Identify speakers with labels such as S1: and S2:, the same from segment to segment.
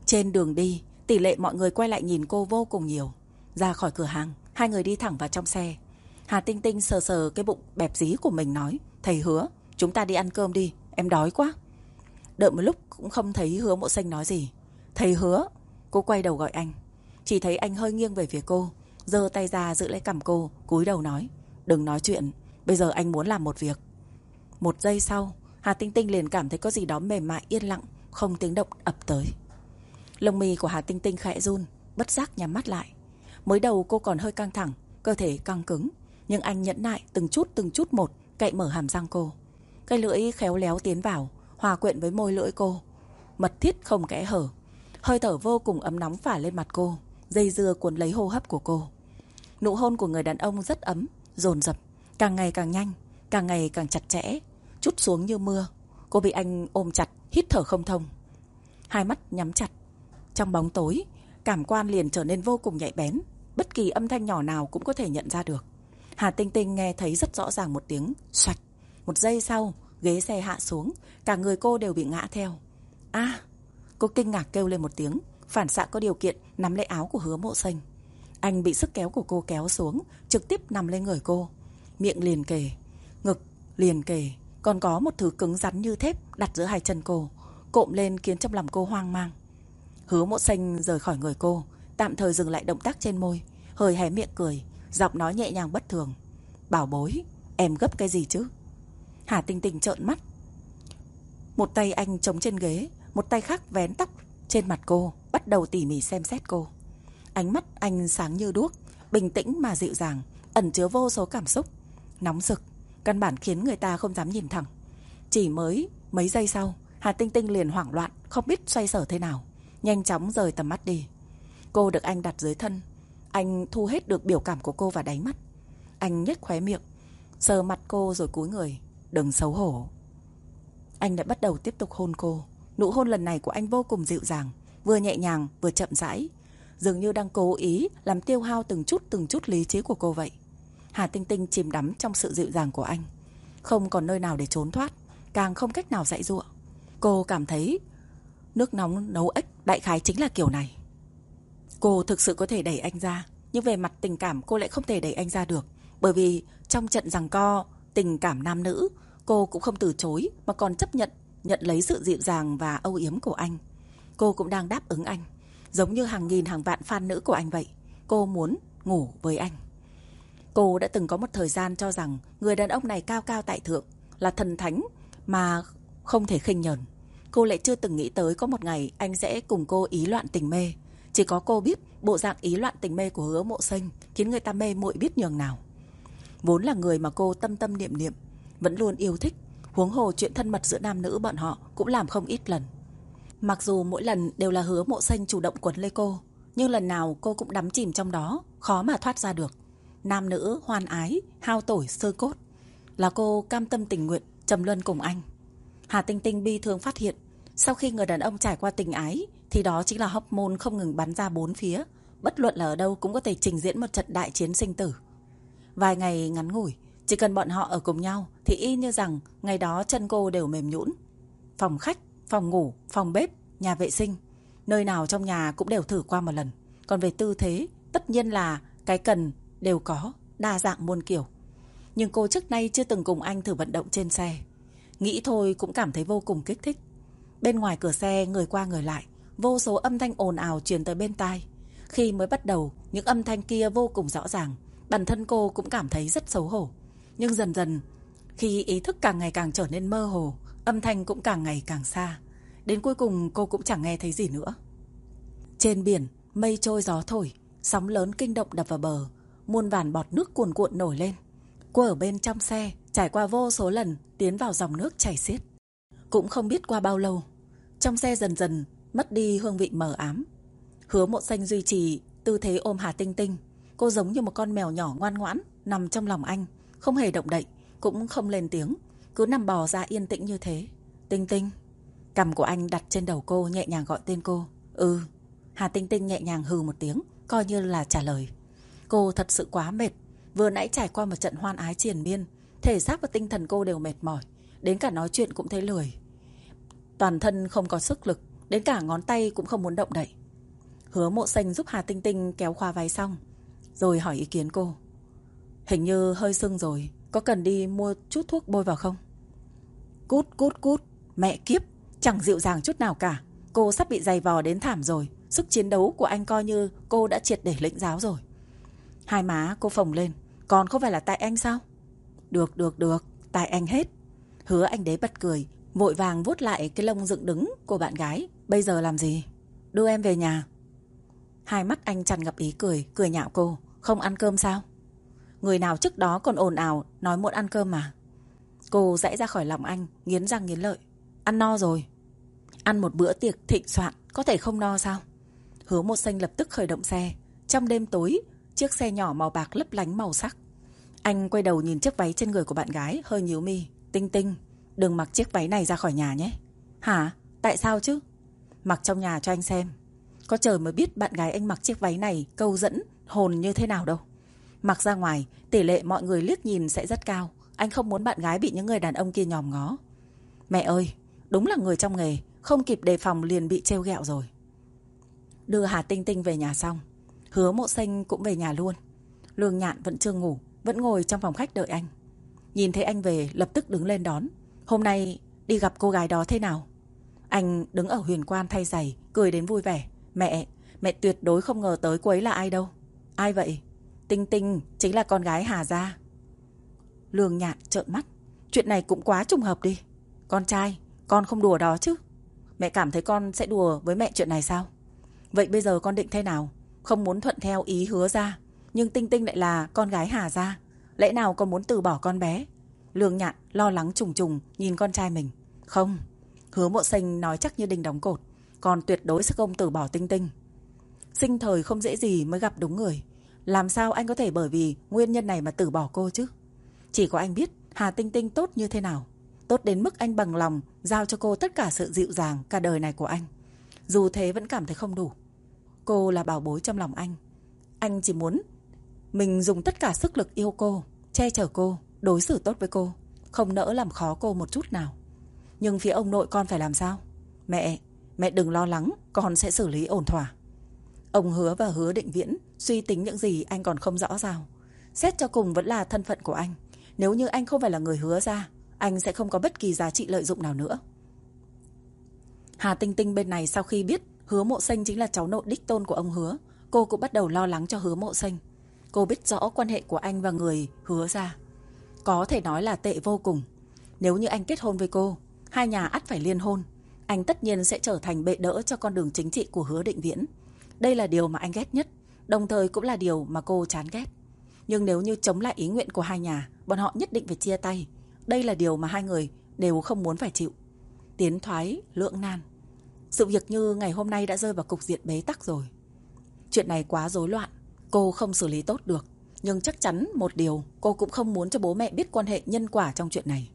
S1: Trên đường đi, tỷ lệ mọi người quay lại nhìn cô vô cùng nhiều. Ra khỏi cửa hàng, hai người đi thẳng vào trong xe. Hà Tinh Tinh sờ sờ cái bụng bẹp dí của mình nói: "Thầy Hứa, chúng ta đi ăn cơm đi, em đói quá." Đợi một lúc cũng không thấy Hứa Mộ Xanh nói gì. "Thầy Hứa." Cô quay đầu gọi anh. Chỉ thấy anh hơi nghiêng về phía cô, giơ tay ra giữ lấy cằm cô, cúi đầu nói: "Đừng nói chuyện, bây giờ anh muốn làm một việc." Một giây sau, Hà Tinh Tinh liền cảm thấy có gì đó mềm mại yên lặng, không tiếng động ập tới. Lông mi của Hà Tinh Tinh khẽ run, bất giác nhắm mắt lại. Mới đầu cô còn hơi căng thẳng, cơ thể căng cứng, nhưng anh nhẫn nại từng chút một cạy mở hàm răng cô. Cái lưỡi khéo léo tiến vào, hòa quyện với môi lưỡi cô, mật thiết không kẽ hở. Hơi thở vô cùng ấm nóng phả lên mặt cô, dây dưa cuốn lấy hô hấp của cô. Nụ hôn của người đàn ông rất ấm, dồn dập, càng ngày càng nhanh, càng ngày càng chặt chẽ, trút xuống như mưa. Cô bị anh ôm chặt, hít thở không thông. Hai mắt nhắm chặt. Trong bóng tối, cảm quan liền trở nên vô cùng nhạy bén, bất kỳ âm thanh nhỏ nào cũng có thể nhận ra được. Hà Tinh Tinh nghe thấy rất rõ ràng một tiếng xoạch. Một giây sau, ghế xe hạ xuống, cả người cô đều bị ngã theo. "A!" Cô kinh ngạc kêu lên một tiếng, phản xạ có điều kiện nắm lấy áo của Hứa Mộ Xanh. Anh bị sức kéo của cô kéo xuống, trực tiếp nằm lên người cô. Miệng liền kề, ngực liền kề, còn có một thứ cứng rắn như thép đặt giữa hai chân cô, cộm lên khiến trong lòng cô hoang mang. Hứa Mộ Xanh rời khỏi người cô, tạm thời dừng lại động tác trên môi, hơi hé miệng cười, giọng nói nhẹ nhàng bất thường: "Bảo bối, em gấp cái gì chứ?" Hà Tinh Tinh trợn mắt. Một tay anh chống trên ghế, một tay khác vén tóc trên mặt cô, bắt đầu tỉ mỉ xem xét cô. Ánh mắt anh sáng như đuốc, bình tĩnh mà dịu dàng, ẩn chứa vô số cảm xúc, nóng rực, căn bản khiến người ta không dám nhìn thẳng. Chỉ mới mấy giây sau, Hà Tinh Tinh liền hoảng loạn, không biết xoay sở thế nào, nhanh chóng rời tầm mắt đi. Cô được anh đặt dưới thân, anh thu hết được biểu cảm của cô vào đáy mắt. Anh nhếch khóe miệng, sờ mặt cô rồi cúi người: "Đừng xấu hổ." Anh đã bắt đầu tiếp tục hôn cô. Nụ hôn lần này của anh vô cùng dịu dàng, vừa nhẹ nhàng vừa chậm rãi, dường như đang cố ý làm tiêu hao từng chút lý trí của cô vậy. Hà Tinh Tinh chìm đắm trong sự dịu dàng của anh, không còn nơi nào để trốn thoát, càng không cách nào giãy giụa. Cô cảm thấy nước nóng nấu ếch đại khái chính là kiểu này. Cô thực sự có thể đẩy anh ra, nhưng về mặt tình cảm cô lại không thể đẩy anh ra được, bởi vì trong trận giằng co tình cảm nam nữ, cô cũng không từ chối mà còn chấp nhận lấy sự dịu dàng và âu yếm của anh. Cô cũng đang đáp ứng anh, giống như hàng nghìn hàng vạn fan nữ của anh vậy. Cô muốn ngủ với anh. Cô đã từng có một thời gian cho rằng người đàn ông này cao cao tại thượng, là thần thánh mà không thể khinh nhờn. Cô lại chưa từng nghĩ tới có một ngày anh sẽ cùng cô ý loạn tình mê. Chỉ có cô biết bộ dạng ý loạn tình mê của Hứa Mộ Xanh khiến người ta mê muội biết nhường nào. Vốn là người mà cô tâm tâm niệm niệm, vẫn luôn yêu thích, huống hồ chuyện thân mật giữa nam nữ bọn họ cũng làm không ít lần. Mặc dù mỗi lần đều là Hứa Mộ Xanh chủ động quấn lấy cô, nhưng lần nào cô cũng đắm chìm trong đó, khó mà thoát ra được. Nam nữ hoan ái, hao tổi xơ cốt, là cô cam tâm tình nguyện trầm luân cùng anh. Hà Tinh Tinh bi thương phát hiện, sau khi người đàn ông trải qua tình ái thì đó chính là hormone không ngừng bắn ra bốn phía, bất luận là ở đâu cũng có thể trình diễn một trận đại chiến sinh tử. Vài ngày ngắn ngủi, chỉ cần bọn họ ở cùng nhau thì y như rằng ngày đó chân cô đều mềm nhũn. Phòng khách, phòng ngủ, phòng bếp, nhà vệ sinh, nơi nào trong nhà cũng đều thử qua một lần. Còn về tư thế, tất nhiên là cái cần đều có, đa dạng muôn kiểu. Nhưng cô trước nay chưa từng cùng anh thử vận động trên xe. Nghĩ thôi cũng cảm thấy vô cùng kích thích. Bên ngoài cửa xe người qua người lại, vô số âm thanh ồn ào truyền tới bên tai. Khi mới bắt đầu, những âm thanh kia vô cùng rõ ràng, bản thân cô cũng cảm thấy rất xấu hổ. Nhưng dần dần, khi ý thức càng ngày càng trở nên mơ hồ, âm thanh cũng càng ngày càng xa. Đến cuối cùng cô cũng chẳng nghe thấy gì nữa. Trên biển, mây trôi gió thổi, sóng lớn kinh động đập vào bờ, muôn vàn bọt nước cuồn cuộn nổi lên. Cô ở bên trong xe, trải qua vô số lần tiến vào dòng nước chảy xiết. Cũng không biết qua bao lâu, trong xe dần dần mất đi hương vị mờ ám. Hứa Mộ Xanh duy trì tư thế ôm Hà Tinh Tinh. Cô giống như một con mèo nhỏ ngoan ngoãn nằm trong lòng anh, không hề động đậy, cũng không lên tiếng, cứ nằm bò ra yên tĩnh như thế. Tinh Tinh. Cằm của anh đặt trên đầu cô, nhẹ nhàng gọi tên cô. Ừ. Hà Tinh Tinh nhẹ nhàng hừ một tiếng, coi như là trả lời. Cô thật sự quá mệt, vừa nãy trải qua một trận hoan ái triền miên, thể xác và tinh thần cô đều mệt mỏi, đến cả nói chuyện cũng thấy lười. Toàn thân không có sức lực, đến cả ngón tay cũng không muốn động đậy. Hứa Mộ Xanh giúp Hà Tinh Tinh kéo khóa váy xong, rồi hỏi ý kiến cô. Hình như hơi sưng rồi, có cần đi mua chút thuốc bôi vào không? Cút cút cút, mẹ kiếp, chẳng dịu dàng chút nào cả. Cô sắp bị giày vò đến thảm rồi. Sức chiến đấu của anh coi như cô đã triệt để lĩnh giáo rồi. Hai má cô phồng lên. Còn không phải là tại anh sao? Được, tại anh hết. Hứa Anh Đế bật cười, vội vàng vuốt lại cái lông dựng đứng của bạn gái. Bây giờ làm gì? Đưa em về nhà. Hai mắt anh tràn ngập ý cười, cười nhạo cô. Không ăn cơm sao? Người nào trước đó còn ồn ào nói muốn ăn cơm mà. Cô giãy ra khỏi lòng anh, nghiến răng nghiến lợi. Ăn no rồi. Ăn một bữa tiệc thịnh soạn có thể không no sao? Hứa Một Xanh lập tức khởi động xe. Trong đêm tối, chiếc xe nhỏ màu bạc lấp lánh màu sắc. Anh quay đầu nhìn chiếc váy trên người của bạn gái, hơi nhíu mi. Tinh Tinh, đừng mặc chiếc váy này ra khỏi nhà nhé. Hả? Tại sao chứ? Mặc trong nhà cho anh xem. Có trời mới biết bạn gái anh mặc chiếc váy này câu dẫn hồn như thế nào đâu. Mặc ra ngoài, tỷ lệ mọi người liếc nhìn sẽ rất cao. Anh không muốn bạn gái bị những người đàn ông kia nhòm ngó. Mẹ ơi, đúng là người trong nghề, không kịp đề phòng liền bị trêu ghẹo rồi. Đưa Hà Tinh Tinh về nhà xong, Hứa Mộ Xanh cũng về nhà luôn. Lương Nhạn vẫn chưa ngủ, vẫn ngồi trong phòng khách đợi anh. Nhìn thấy anh về lập tức đứng lên đón. Hôm nay đi gặp cô gái đó thế nào? Anh đứng ở huyền quan thay giày, cười đến vui vẻ. Mẹ tuyệt đối không ngờ tới cô ấy là ai đâu. Ai vậy? Tinh Tinh chính là con gái Hà gia. Lương Nhạn trợn mắt. Chuyện này cũng quá trùng hợp đi. Con trai, con không đùa đó chứ? Mẹ cảm thấy con sẽ đùa với mẹ chuyện này sao? Vậy bây giờ con định thế nào? Không muốn thuận theo ý Hứa gia, nhưng Tinh Tinh lại là con gái Hà gia, lẽ nào con muốn từ bỏ con bé? Lương Nhạn lo lắng trùng trùng nhìn con trai mình. Không, Hứa Mộ Xanh nói chắc như đinh đóng cột. Con tuyệt đối sẽ không từ bỏ Tinh Tinh. Sinh thời không dễ gì mới gặp đúng người. Làm sao anh có thể bởi vì nguyên nhân này mà từ bỏ cô chứ? Chỉ có anh biết Hà Tinh Tinh tốt như thế nào. Tốt đến mức anh bằng lòng giao cho cô tất cả sự dịu dàng cả đời này của anh. Dù thế vẫn cảm thấy không đủ. Cô là bảo bối trong lòng anh. Anh chỉ muốn mình dùng tất cả sức lực yêu cô, che chở cô, đối xử tốt với cô, không nỡ làm khó cô một chút nào. Nhưng phía ông nội con phải làm sao? Mẹ đừng lo lắng, con sẽ xử lý ổn thỏa. Ông Hứa và Hứa Định Viễn suy tính những gì anh còn không rõ ràng. Xét cho cùng vẫn là thân phận của anh. Nếu như anh không phải là người Hứa gia, anh sẽ không có bất kỳ giá trị lợi dụng nào nữa. Hà Tinh Tinh bên này sau khi biết Hứa Mộ Xanh chính là cháu nội đích tôn của ông Hứa, cô cũng bắt đầu lo lắng cho Hứa Mộ Xanh. Cô biết rõ quan hệ của anh và người Hứa gia có thể nói là tệ vô cùng. Nếu như anh kết hôn với cô, hai nhà ắt phải liên hôn. Anh tất nhiên sẽ trở thành bệ đỡ cho con đường chính trị của Hứa Định Viễn. Đây là điều mà anh ghét nhất, đồng thời cũng là điều mà cô chán ghét. Nhưng nếu như chống lại ý nguyện của hai nhà, bọn họ nhất định phải chia tay. Đây là điều mà hai người đều không muốn phải chịu. Tiến thoái lưỡng nan. Sự việc như ngày hôm nay đã rơi vào cục diện bế tắc rồi. Chuyện này quá rối loạn, cô không xử lý tốt được. Nhưng chắc chắn một điều, cô cũng không muốn cho bố mẹ biết quan hệ nhân quả trong chuyện này.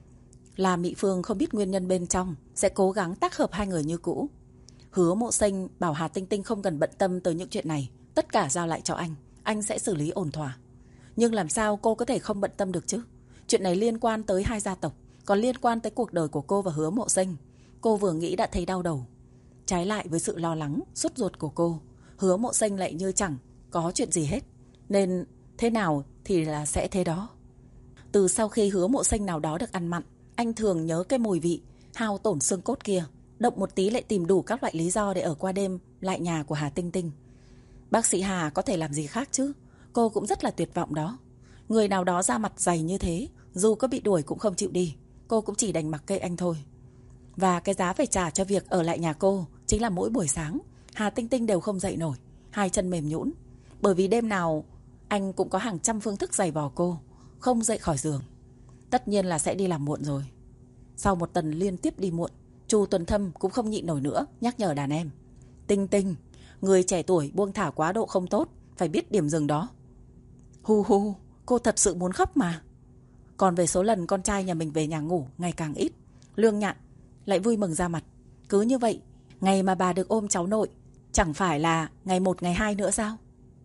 S1: Là Mị Phương không biết nguyên nhân bên trong, sẽ cố gắng tác hợp hai người như cũ. Hứa Mộ Xanh bảo Hà Tinh Tinh không cần bận tâm tới những chuyện này, tất cả giao lại cho anh sẽ xử lý ổn thỏa. Nhưng làm sao cô có thể không bận tâm được chứ? Chuyện này liên quan tới hai gia tộc, còn liên quan tới cuộc đời của cô và Hứa Mộ Xanh. Cô vừa nghĩ đã thấy đau đầu. Trái lại với sự lo lắng, sốt ruột của cô, Hứa Mộ Xanh lại như chẳng có chuyện gì hết. Nên thế nào thì là sẽ thế đó. Từ sau khi Hứa Mộ Xanh nào đó được ăn mặn, anh thường nhớ cái mùi vị hao tổn xương cốt kia. Động một tí lại tìm đủ các loại lý do để ở qua đêm lại nhà của Hà Tinh Tinh. Bác sĩ Hà có thể làm gì khác chứ? Cô cũng rất là tuyệt vọng đó. Người nào đó ra mặt dày như thế, dù có bị đuổi cũng không chịu đi. Cô cũng chỉ đành mặc kệ anh thôi. Và cái giá phải trả cho việc ở lại nhà cô chính là mỗi buổi sáng Hà Tinh Tinh đều không dậy nổi, hai chân mềm nhũn. Bởi vì đêm nào anh cũng có hàng trăm phương thức giày vò cô, không dậy khỏi giường. Tất nhiên là sẽ đi làm muộn rồi. Sau một tuần liên tiếp đi muộn, Chu Tuần Thâm cũng không nhịn nổi nữa, nhắc nhở đàn em. Tinh Tinh, người trẻ tuổi buông thả quá độ không tốt, phải biết điểm dừng đó. Hu hu, cô thật sự muốn khóc mà. Còn về số lần con trai nhà mình về nhà ngủ ngày càng ít, Lương Nhạn lại vui mừng ra mặt. Cứ như vậy, ngày mà bà được ôm cháu nội chẳng phải là ngày 1 ngày 2 nữa sao?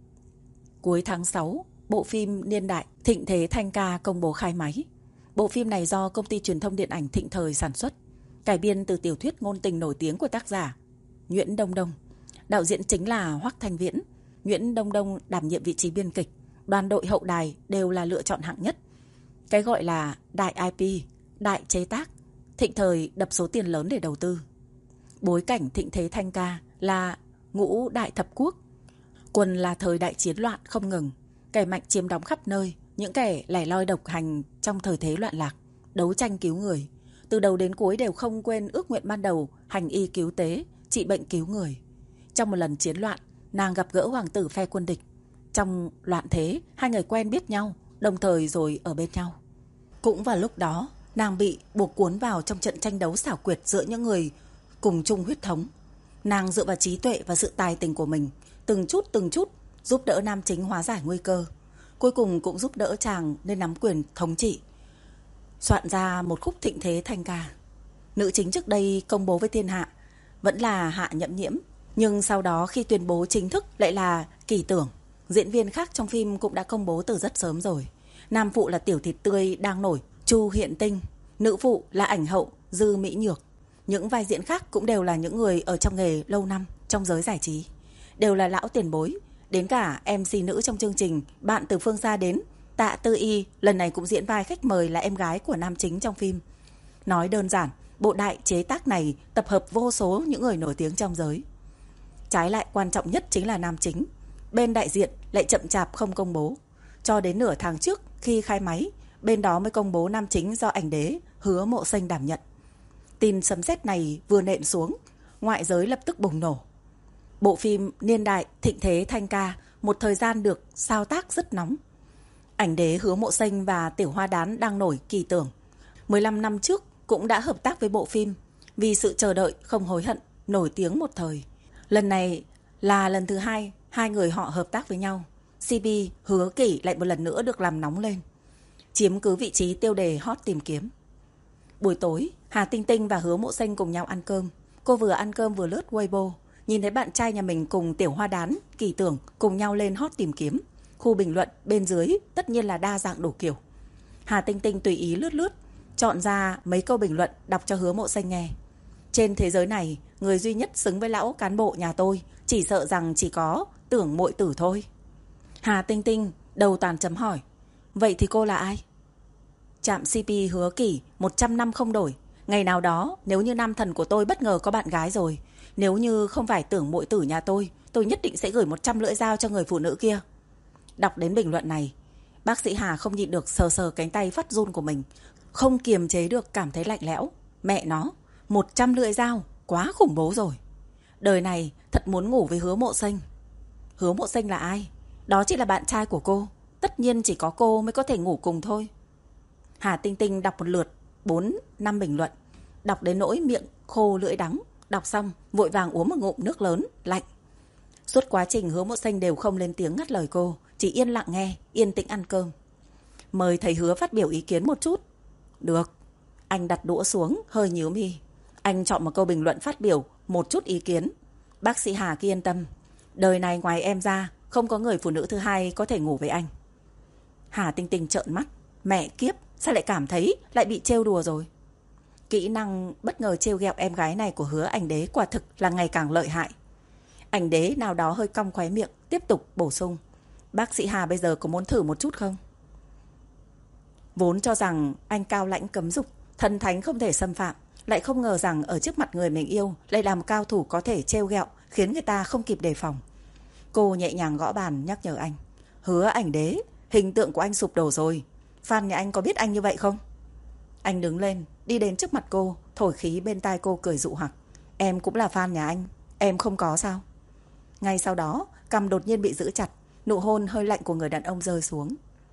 S1: Cuối tháng 6, bộ phim Niên Đại Thịnh Thế Thanh Ca công bố khai máy. Bộ phim này do công ty truyền thông điện ảnh Thịnh Thời sản xuất, cải biên từ tiểu thuyết ngôn tình nổi tiếng của tác giả Nguyễn Đông Đông. Đạo diễn chính là Hoắc Thanh Viễn. Nguyễn Đông Đông đảm nhiệm vị trí biên kịch. Đoàn đội hậu đài đều là lựa chọn hạng nhất. Cái gọi là đại IP, đại chế tác, thịnh thời đập số tiền lớn để đầu tư. Bối cảnh thịnh thế thanh ca là ngũ đại thập quốc. Quân là thời đại chiến loạn không ngừng. Kẻ mạnh chiếm đóng khắp nơi. Những kẻ lẻ loi độc hành trong thời thế loạn lạc, đấu tranh cứu người. Từ đầu đến cuối đều không quên ước nguyện ban đầu, hành y cứu tế, trị bệnh cứu người. Trong một lần chiến loạn, nàng gặp gỡ hoàng tử phe quân địch. Trong loạn thế, hai người quen biết nhau, đồng thời rồi ở bên nhau. Cũng vào lúc đó, nàng bị buộc cuốn vào trong trận tranh đấu xảo quyệt giữa những người cùng chung huyết thống. Nàng dựa vào trí tuệ và sự tài tình của mình, từng chút giúp đỡ nam chính hóa giải nguy cơ. Cuối cùng cũng giúp đỡ chàng nên nắm quyền thống trị, soạn ra một khúc thịnh thế thanh ca. Nữ chính trước đây công bố với thiên hạ vẫn là Hạ Nhậm Nhiễm, nhưng sau đó khi tuyên bố chính thức lại là Kỳ Tưởng. Diễn viên khác trong phim cũng đã công bố từ rất sớm rồi. Nam phụ là tiểu thịt tươi đang nổi Chu Hiện Tinh, nữ phụ là ảnh hậu Dư Mỹ Nhược. Những vai diễn khác cũng đều là những người ở trong nghề lâu năm trong giới giải trí, đều là lão tiền bối. Đến cả MC nữ trong chương trình Bạn Từ Phương Xa Đến, Tạ Tư Y, lần này cũng diễn vai khách mời là em gái của nam chính trong phim. Nói đơn giản, bộ đại chế tác này tập hợp vô số những người nổi tiếng trong giới. Trái lại quan trọng nhất chính là nam chính. Bên đại diện lại chậm chạp không công bố. Cho đến nửa tháng trước khi khai máy, bên đó mới công bố nam chính do ảnh đế Hứa Mộ Xanh đảm nhận. Tin sấm sét này vừa nện xuống, ngoại giới lập tức bùng nổ. Bộ phim niên đại thịnh thế thanh ca một thời gian được sao tác rất nóng. Ảnh đế Hứa Mộ Xanh và tiểu hoa đán đang nổi Kỳ Tưởng 15 năm trước cũng đã hợp tác với bộ phim. Vì sự chờ đợi không hối hận, nổi tiếng một thời. Lần này là lần thứ hai hai người họ hợp tác với nhau. CP Hứa Kỷ lại một lần nữa được làm nóng lên, chiếm cứ vị trí tiêu đề hot tìm kiếm. Buổi tối, Hà Tinh Tinh và Hứa Mộ Xanh cùng nhau ăn cơm. Cô vừa ăn cơm vừa lướt Weibo, nhìn thấy bạn trai nhà mình cùng tiểu hoa đán Kỳ Tưởng cùng nhau lên hot tìm kiếm. Khu bình luận bên dưới tất nhiên là đa dạng đủ kiểu. Hà Tinh Tinh tùy ý lướt, chọn ra mấy câu bình luận đọc cho Hứa Mộ Xanh nghe. Trên thế giới này, người duy nhất xứng với lão cán bộ nhà tôi chỉ sợ rằng chỉ có Tưởng Muội Tử thôi. Hà Tinh Tinh đầu toàn chấm hỏi. Vậy thì cô là ai? Chạm CP Hứa Kỷ 100 năm không đổi. Ngày nào đó nếu như nam thần của tôi bất ngờ có bạn gái rồi, nếu như không phải Tưởng Muội Tử nhà tôi nhất định sẽ gửi 100 lưỡi dao cho người phụ nữ kia. Đọc đến bình luận này, bác sĩ Hà không nhịn được sờ sờ cánh tay phát run của mình, không kiềm chế được cảm thấy lạnh lẽo. Mẹ nó, 100 lưỡi dao, quá khủng bố rồi. Đời này thật muốn ngủ với Hứa Mộ Xanh. Hứa Mộ Xanh là ai? Đó chỉ là bạn trai của cô. Tất nhiên chỉ có cô mới có thể ngủ cùng thôi. Hà Tinh Tinh đọc một lượt 4-5 bình luận, đọc đến nỗi miệng khô lưỡi đắng. Đọc xong vội vàng uống một ngụm nước lớn lạnh. Suốt quá trình Hứa Mộ Xanh đều không lên tiếng ngắt lời cô, chỉ yên lặng nghe, yên tĩnh ăn cơm. Mời thầy Hứa phát biểu ý kiến một chút. Được. Anh đặt đũa xuống, hơi nhíu mi. Anh chọn một câu bình luận phát biểu một chút ý kiến. Bác sĩ Hà kia yên tâm, đời này ngoài em ra không có người phụ nữ thứ hai có thể ngủ với anh. Hà Tinh Tinh trợn mắt. Mẹ kiếp, sao lại cảm thấy lại bị trêu đùa rồi? Kỹ năng bất ngờ trêu ghẹo em gái này của Hứa ảnh đế quả thực là ngày càng lợi hại. Ảnh đế nào đó hơi cong khóe miệng, tiếp tục bổ sung. Bác sĩ Hà bây giờ có muốn thử một chút không? Vốn cho rằng anh cao lãnh cấm dục, thần thánh không thể xâm phạm, lại không ngờ rằng ở trước mặt người mình yêu lại làm cao thủ có thể trêu ghẹo, khiến người ta không kịp đề phòng. Cô nhẹ nhàng gõ bàn nhắc nhở anh. Hứa ảnh đế, hình tượng của anh sụp đổ rồi. Fan nhà anh có biết anh như vậy không? Anh đứng lên, đi đến trước mặt cô, thổi khí bên tai cô cười dụ hoặc. Em cũng là fan nhà anh, em không có sao? Ngay sau đó, cằm đột nhiên bị giữ chặt, nụ hôn hơi lạnh của người đàn ông rơi xuống.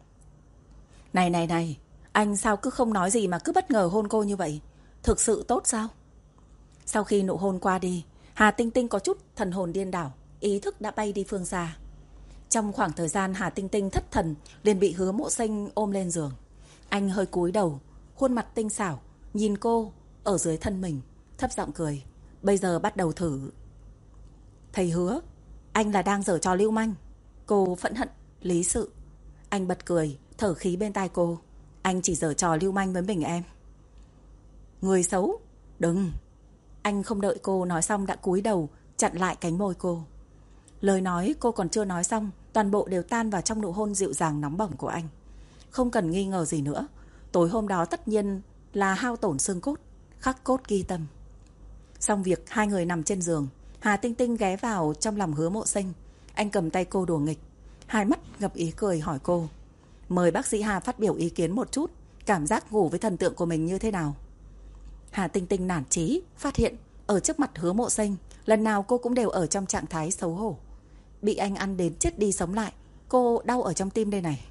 S1: Này, anh sao cứ không nói gì mà cứ bất ngờ hôn cô như vậy? Thực sự tốt sao? Sau khi nụ hôn qua đi, Hà Tinh Tinh có chút thần hồn điên đảo, ý thức đã bay đi phương xa. Trong khoảng thời gian Hà Tinh Tinh thất thần, liền bị Hứa Mộ Xanh ôm lên giường. Anh hơi cúi đầu, khuôn mặt tinh xảo, nhìn cô ở dưới thân mình, thấp giọng cười. Bây giờ bắt đầu thử. Thầy Hứa, anh là đang giở trò lưu manh. Cô phẫn hận, lý sự. Anh bật cười, thở khí bên tai cô. Anh chỉ giở trò lưu manh với mình em. Người xấu, đừng. Anh không đợi cô nói xong đã cúi đầu, chặn lại cánh môi cô. Lời nói cô còn chưa nói xong, toàn bộ đều tan vào trong nụ hôn dịu dàng nóng bỏng của anh. Không cần nghi ngờ gì nữa, tối hôm đó tất nhiên là hao tổn xương cốt, khắc cốt ghi tâm. Xong việc, hai người nằm trên giường, Hà Tinh Tinh ghé vào trong lòng Hứa Mộ Sinh. Anh cầm tay cô đùa nghịch, hai mắt ngập ý cười hỏi cô: mời bác sĩ Hà phát biểu ý kiến một chút, cảm giác ngủ với thần tượng của mình như thế nào? Hà Tinh Tinh nản chí phát hiện ở trước mặt Hứa Mộ Sinh, lần nào cô cũng đều ở trong trạng thái xấu hổ. Bị anh ăn đến chết đi sống lại, cô đau ở trong tim đây này.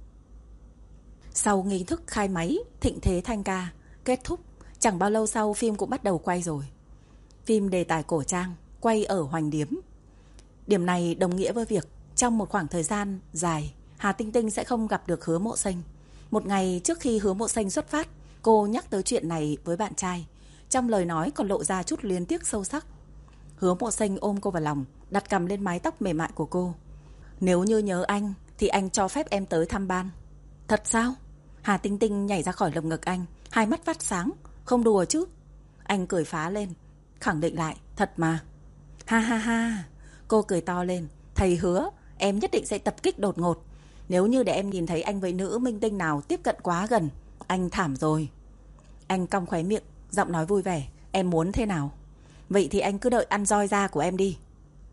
S1: Sau nghi thức khai máy Thịnh Thế Thanh Ca kết thúc, chẳng bao lâu sau phim cũng bắt đầu quay rồi. Phim đề tài cổ trang, quay ở Hoành Điếm. Điểm này đồng nghĩa với việc trong một khoảng thời gian dài, Hà Tinh Tinh sẽ không gặp được Hứa Mộ Sinh. Một ngày trước khi Hứa Mộ Sinh xuất phát, cô nhắc tới chuyện này với bạn trai. Trong lời nói còn lộ ra chút luyến tiếc sâu sắc. Hứa Mộ Sinh ôm cô vào lòng, đặt cằm lên mái tóc mềm mại của cô. Nếu như nhớ anh thì anh cho phép em tới thăm ban. Thật sao? Hà Tinh Tinh nhảy ra khỏi lồng ngực anh, hai mắt phát sáng. Không đùa chứ? Anh cười phá lên, khẳng định lại: thật mà. Ha ha ha. Cô cười to lên: thầy hứa em nhất định sẽ tập kích đột ngột. Nếu như để em nhìn thấy anh với nữ minh tinh nào tiếp cận quá gần, anh thảm rồi. Anh cong khóe miệng, giọng nói vui vẻ: em muốn thế nào? Vậy thì anh cứ đợi ăn roi da của em đi.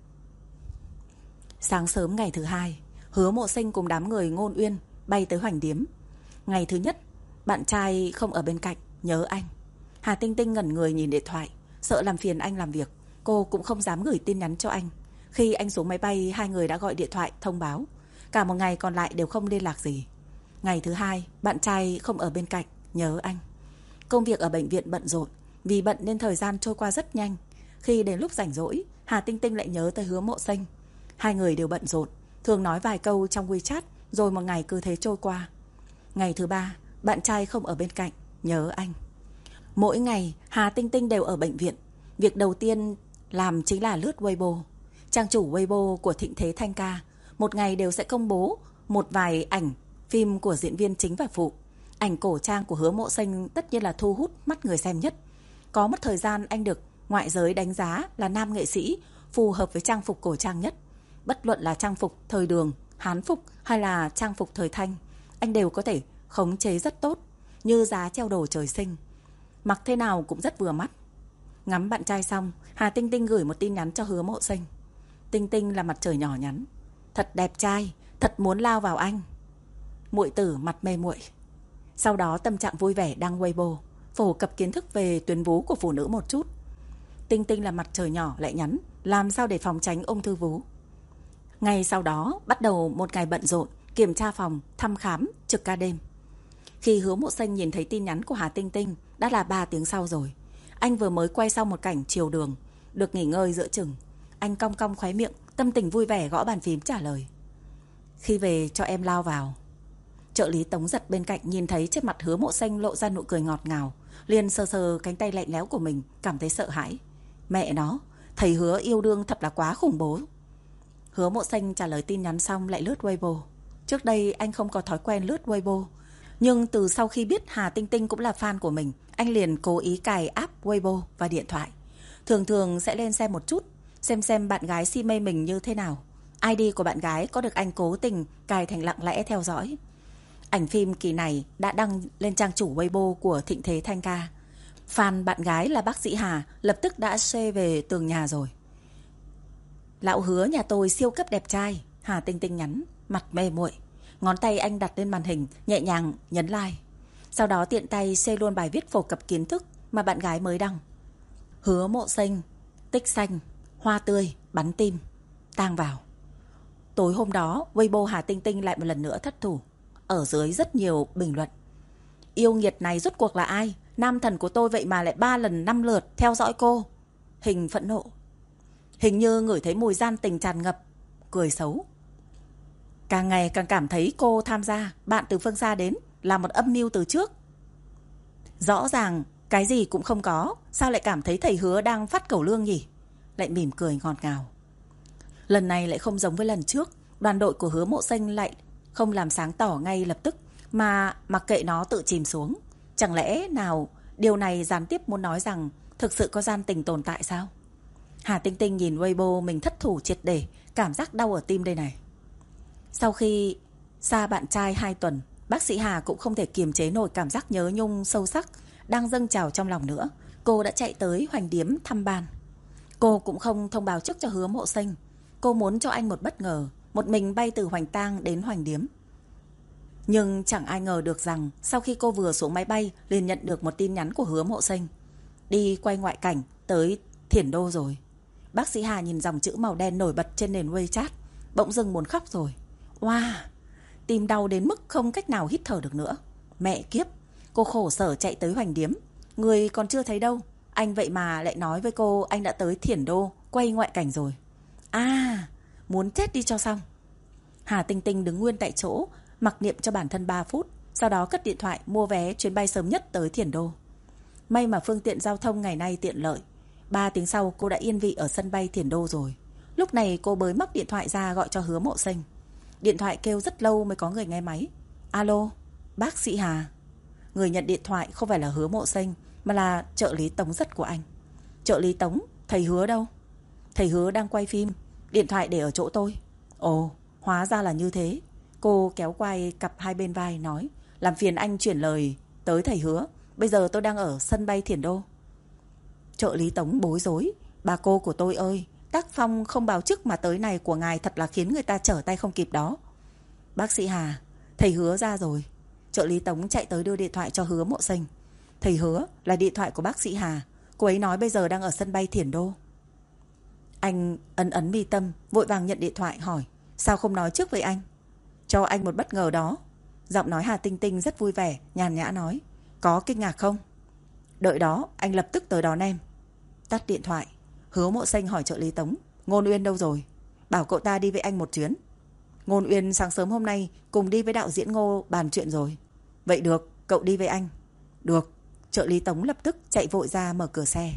S1: Sáng sớm ngày thứ hai, Hứa Mộ Sinh cùng đám người Ngôn Uyên bay tới Hoành Điếm. Ngày thứ nhất, bạn trai không ở bên cạnh, nhớ anh. Hà Tinh Tinh ngẩn người nhìn điện thoại, sợ làm phiền anh làm việc. Cô cũng không dám gửi tin nhắn cho anh. Khi anh xuống máy bay, hai người đã gọi điện thoại thông báo. Cả một ngày còn lại đều không liên lạc gì. Ngày thứ hai, bạn trai không ở bên cạnh, nhớ anh. Công việc ở bệnh viện bận rộn, vì bận nên thời gian trôi qua rất nhanh. Khi đến lúc rảnh rỗi, Hà Tinh Tinh lại nhớ tới Hứa Mộ Sinh. Hai người đều bận rộn, thường nói vài câu trong WeChat, rồi một ngày cứ thế trôi qua. Ngày thứ ba, bạn trai không ở bên cạnh, nhớ anh. Mỗi ngày, Hà Tinh Tinh đều ở bệnh viện. Việc đầu tiên làm chính là lướt Weibo. Trang chủ Weibo của Thịnh Thế Thanh Ca một ngày đều sẽ công bố một vài ảnh, phim của diễn viên chính và phụ. Ảnh cổ trang của Hứa Mộ Sinh tất nhiên là thu hút mắt người xem nhất. Có một thời gian anh được ngoại giới đánh giá là nam nghệ sĩ phù hợp với trang phục cổ trang nhất. Bất luận là trang phục thời Đường, Hán phục hay là trang phục thời Thanh, anh đều có thể khống chế rất tốt, như giá treo đồ trời sinh. Mặc thế nào cũng rất vừa mắt. Ngắm bạn trai xong, Hà Tinh Tinh gửi một tin nhắn cho Hứa Mộ Sinh. Tinh Tinh là mặt trời nhỏ nhắn: thật đẹp trai, thật muốn lao vào anh. Muội tử mặt mê muội. Sau đó tâm trạng vui vẻ đăng Weibo, phổ cập kiến thức về tuyến vú của phụ nữ một chút. Tinh Tinh là mặt trời nhỏ lại nhắn: làm sao để phòng tránh ung thư vú. Ngày sau đó bắt đầu một ngày bận rộn, kiểm tra phòng, thăm khám, trực ca đêm. Khi Hứa Mộ Sinh nhìn thấy tin nhắn của Hà Tinh Tinh đã là 3 tiếng sau rồi. Anh vừa mới quay xong một cảnh chiều đường, được nghỉ ngơi giữa chừng. Anh cong cong khóe miệng, tâm tình vui vẻ gõ bàn phím trả lời: khi về cho em lao vào. Trợ lý Tống Giật bên cạnh nhìn thấy trên mặt Hứa Mộ Sinh lộ ra nụ cười ngọt ngào, liền sờ sờ cánh tay lạnh lẽo của mình, cảm thấy sợ hãi. Mẹ nó, thầy Hứa yêu đương thật là quá khủng bố. Hứa Mộ Sinh trả lời tin nhắn xong lại lướt Weibo. Trước đây anh không có thói quen lướt Weibo, nhưng từ sau khi biết Hà Tinh Tinh cũng là fan của mình, anh liền cố ý cài app Weibo vào điện thoại. Thường thường sẽ lên xem một chút, xem bạn gái si mê mình như thế nào. ID của bạn gái có được anh cố tình cài thành lặng lẽ theo dõi. Ảnh phim kỳ này đã đăng lên trang chủ Weibo của Thịnh Thế Thanh Ca. Fan bạn gái là bác sĩ Hà lập tức đã share về tường nhà rồi. Lão Hứa nhà tôi siêu cấp đẹp trai, Hà Tinh Tinh nhắn, mặt mê muội. Ngón tay anh đặt lên màn hình, nhẹ nhàng nhấn like. Sau đó tiện tay share luôn bài viết phổ cập kiến thức mà bạn gái mới đăng. Hứa Mộ Sinh, tích xanh, hoa tươi, bắn tim, tang vào. Tối hôm đó, Weibo Hà Tinh Tinh lại một lần nữa thất thủ. Ở dưới rất nhiều bình luận: yêu nghiệt này rốt cuộc là ai? Nam thần của tôi vậy mà lại 3 lần 5 lượt theo dõi cô. Hình phẫn nộ: hình như ngửi thấy mùi gian tình tràn ngập. Cười xấu: càng ngày càng cảm thấy cô tham gia bạn từ phương xa đến là một âm mưu từ trước. Rõ ràng cái gì cũng không có, sao lại cảm thấy thầy Hứa đang phát cẩu lương nhỉ? Lại mỉm cười ngọt ngào. Lần này lại không giống với lần trước, đoàn đội của Hứa Mộ Sinh lại không làm sáng tỏ ngay lập tức, mà mặc kệ nó tự chìm xuống. Chẳng lẽ nào điều này gián tiếp muốn nói rằng thực sự có gian tình tồn tại sao? Hà Tinh Tinh nhìn Weibo mình thất thủ triệt để, cảm giác đau ở tim đây này. Sau khi xa bạn trai 2 tuần, bác sĩ Hà cũng không thể kiềm chế nổi cảm giác nhớ nhung sâu sắc đang dâng trào trong lòng nữa. Cô đã chạy tới Hoành Điếm thăm Ban. Cô cũng không thông báo trước cho Hứa Mộ Sinh. Cô muốn cho anh một bất ngờ, một mình bay từ Hoành Tang đến Hoành Điếm. Nhưng chẳng ai ngờ được rằng sau khi cô vừa xuống máy bay liền nhận được một tin nhắn của Hứa Mộ Sinh. Đi quay ngoại cảnh tới Thiển Đô rồi. Bác sĩ Hà nhìn dòng chữ màu đen nổi bật trên nền WeChat, bỗng dưng muốn khóc rồi. Wow, tim đau đến mức không cách nào hít thở được nữa. Mẹ kiếp, cô khổ sở chạy tới Hoành Điếm. Người còn chưa thấy đâu, anh vậy mà lại nói với cô anh đã tới Thiển Đô quay ngoại cảnh rồi. À, muốn chết đi cho xong. Hà Tinh Tinh đứng nguyên tại chỗ, mặc niệm cho bản thân 3 phút, sau đó cất điện thoại mua vé chuyến bay sớm nhất tới Thiển Đô. May mà phương tiện giao thông ngày nay tiện lợi. 3 tiếng sau cô đã yên vị ở sân bay Thiển Đô rồi. Lúc này cô bới móc điện thoại ra gọi cho Hứa Mộ Sinh. Điện thoại kêu rất lâu mới có người nghe máy. Alo, bác sĩ Hà. Người nhận điện thoại không phải là Hứa Mộ Sinh, mà là trợ lý Tống Giật của anh. Trợ lý Tống, thầy Hứa đâu? Thầy Hứa đang quay phim, điện thoại để ở chỗ tôi. Ồ, hóa ra là như thế. Cô kéo quay cặp hai bên vai nói, làm phiền anh chuyển lời tới thầy Hứa. Bây giờ tôi đang ở sân bay Thiển Đô. Trợ lý Tống bối rối. Bà cô của tôi ơi, tác phong không báo trước mà tới này của ngài thật là khiến người ta trở tay không kịp đó. Bác sĩ Hà, thầy Hứa ra rồi. Trợ lý Tống chạy tới đưa điện thoại cho Hứa Mộ Sinh. Thầy Hứa là điện thoại của bác sĩ Hà. Cô ấy nói bây giờ đang ở sân bay Thiển Đô. Anh ấn mi tâm, vội vàng nhận điện thoại hỏi, sao không nói trước với anh? Cho anh một bất ngờ đó. Giọng nói Hà Tinh Tinh rất vui vẻ, nhàn nhã nói, có kinh ngạc không? Đợi đó, anh lập tức tới đón em. Tắt điện thoại, Hứa Mộ Sinh hỏi trợ lý Tống, Ngôn Uyên đâu rồi? Bảo cậu ta đi với anh một chuyến. Ngôn Uyên sáng sớm hôm nay cùng đi với đạo diễn Ngô bàn chuyện rồi. Vậy được, cậu đi với anh. Được. Trợ lý Tống lập tức chạy vội ra mở cửa xe.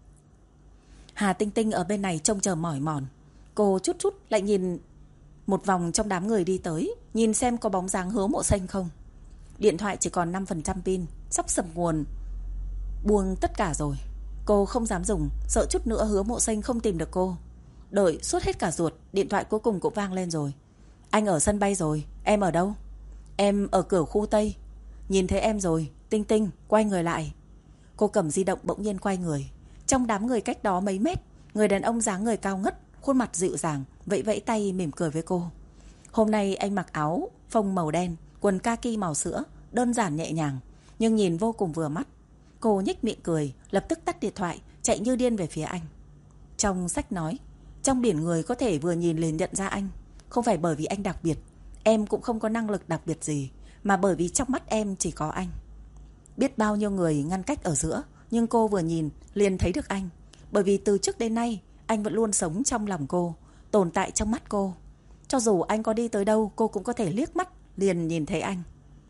S1: Hà Tinh Tinh ở bên này trông chờ mỏi mòn. Cô chút chút lại nhìn một vòng trong đám người đi tới, nhìn xem có bóng dáng Hứa Mộ Sinh không. Điện thoại chỉ còn 5% pin, sắp sập nguồn, buông tất cả rồi. Cô không dám dùng, sợ chút nữa Hứa Mộ Sinh không tìm được cô. Đợi suốt hết cả ruột, điện thoại cuối cùng cũng vang lên rồi. Anh ở sân bay rồi, em ở đâu? Em ở cửa khu Tây. Nhìn thấy em rồi, Tinh Tinh, quay người lại. Cô cầm di động bỗng nhiên quay người. Trong đám người cách đó mấy mét, người đàn ông dáng người cao ngất, khuôn mặt dịu dàng, vẫy vẫy tay mỉm cười với cô. Hôm nay anh mặc áo phông màu đen, quần kaki màu sữa, đơn giản nhẹ nhàng, nhưng nhìn vô cùng vừa mắt. Cô nhếch miệng cười, lập tức tắt điện thoại, chạy như điên về phía anh. Trong sách nói, trong biển người có thể vừa nhìn liền nhận ra anh. Không phải bởi vì anh đặc biệt, em cũng không có năng lực đặc biệt gì, mà bởi vì trong mắt em chỉ có anh. Biết bao nhiêu người ngăn cách ở giữa, nhưng cô vừa nhìn liền thấy được anh. Bởi vì từ trước đến nay anh vẫn luôn sống trong lòng cô, tồn tại trong mắt cô. Cho dù anh có đi tới đâu, cô cũng có thể liếc mắt liền nhìn thấy anh.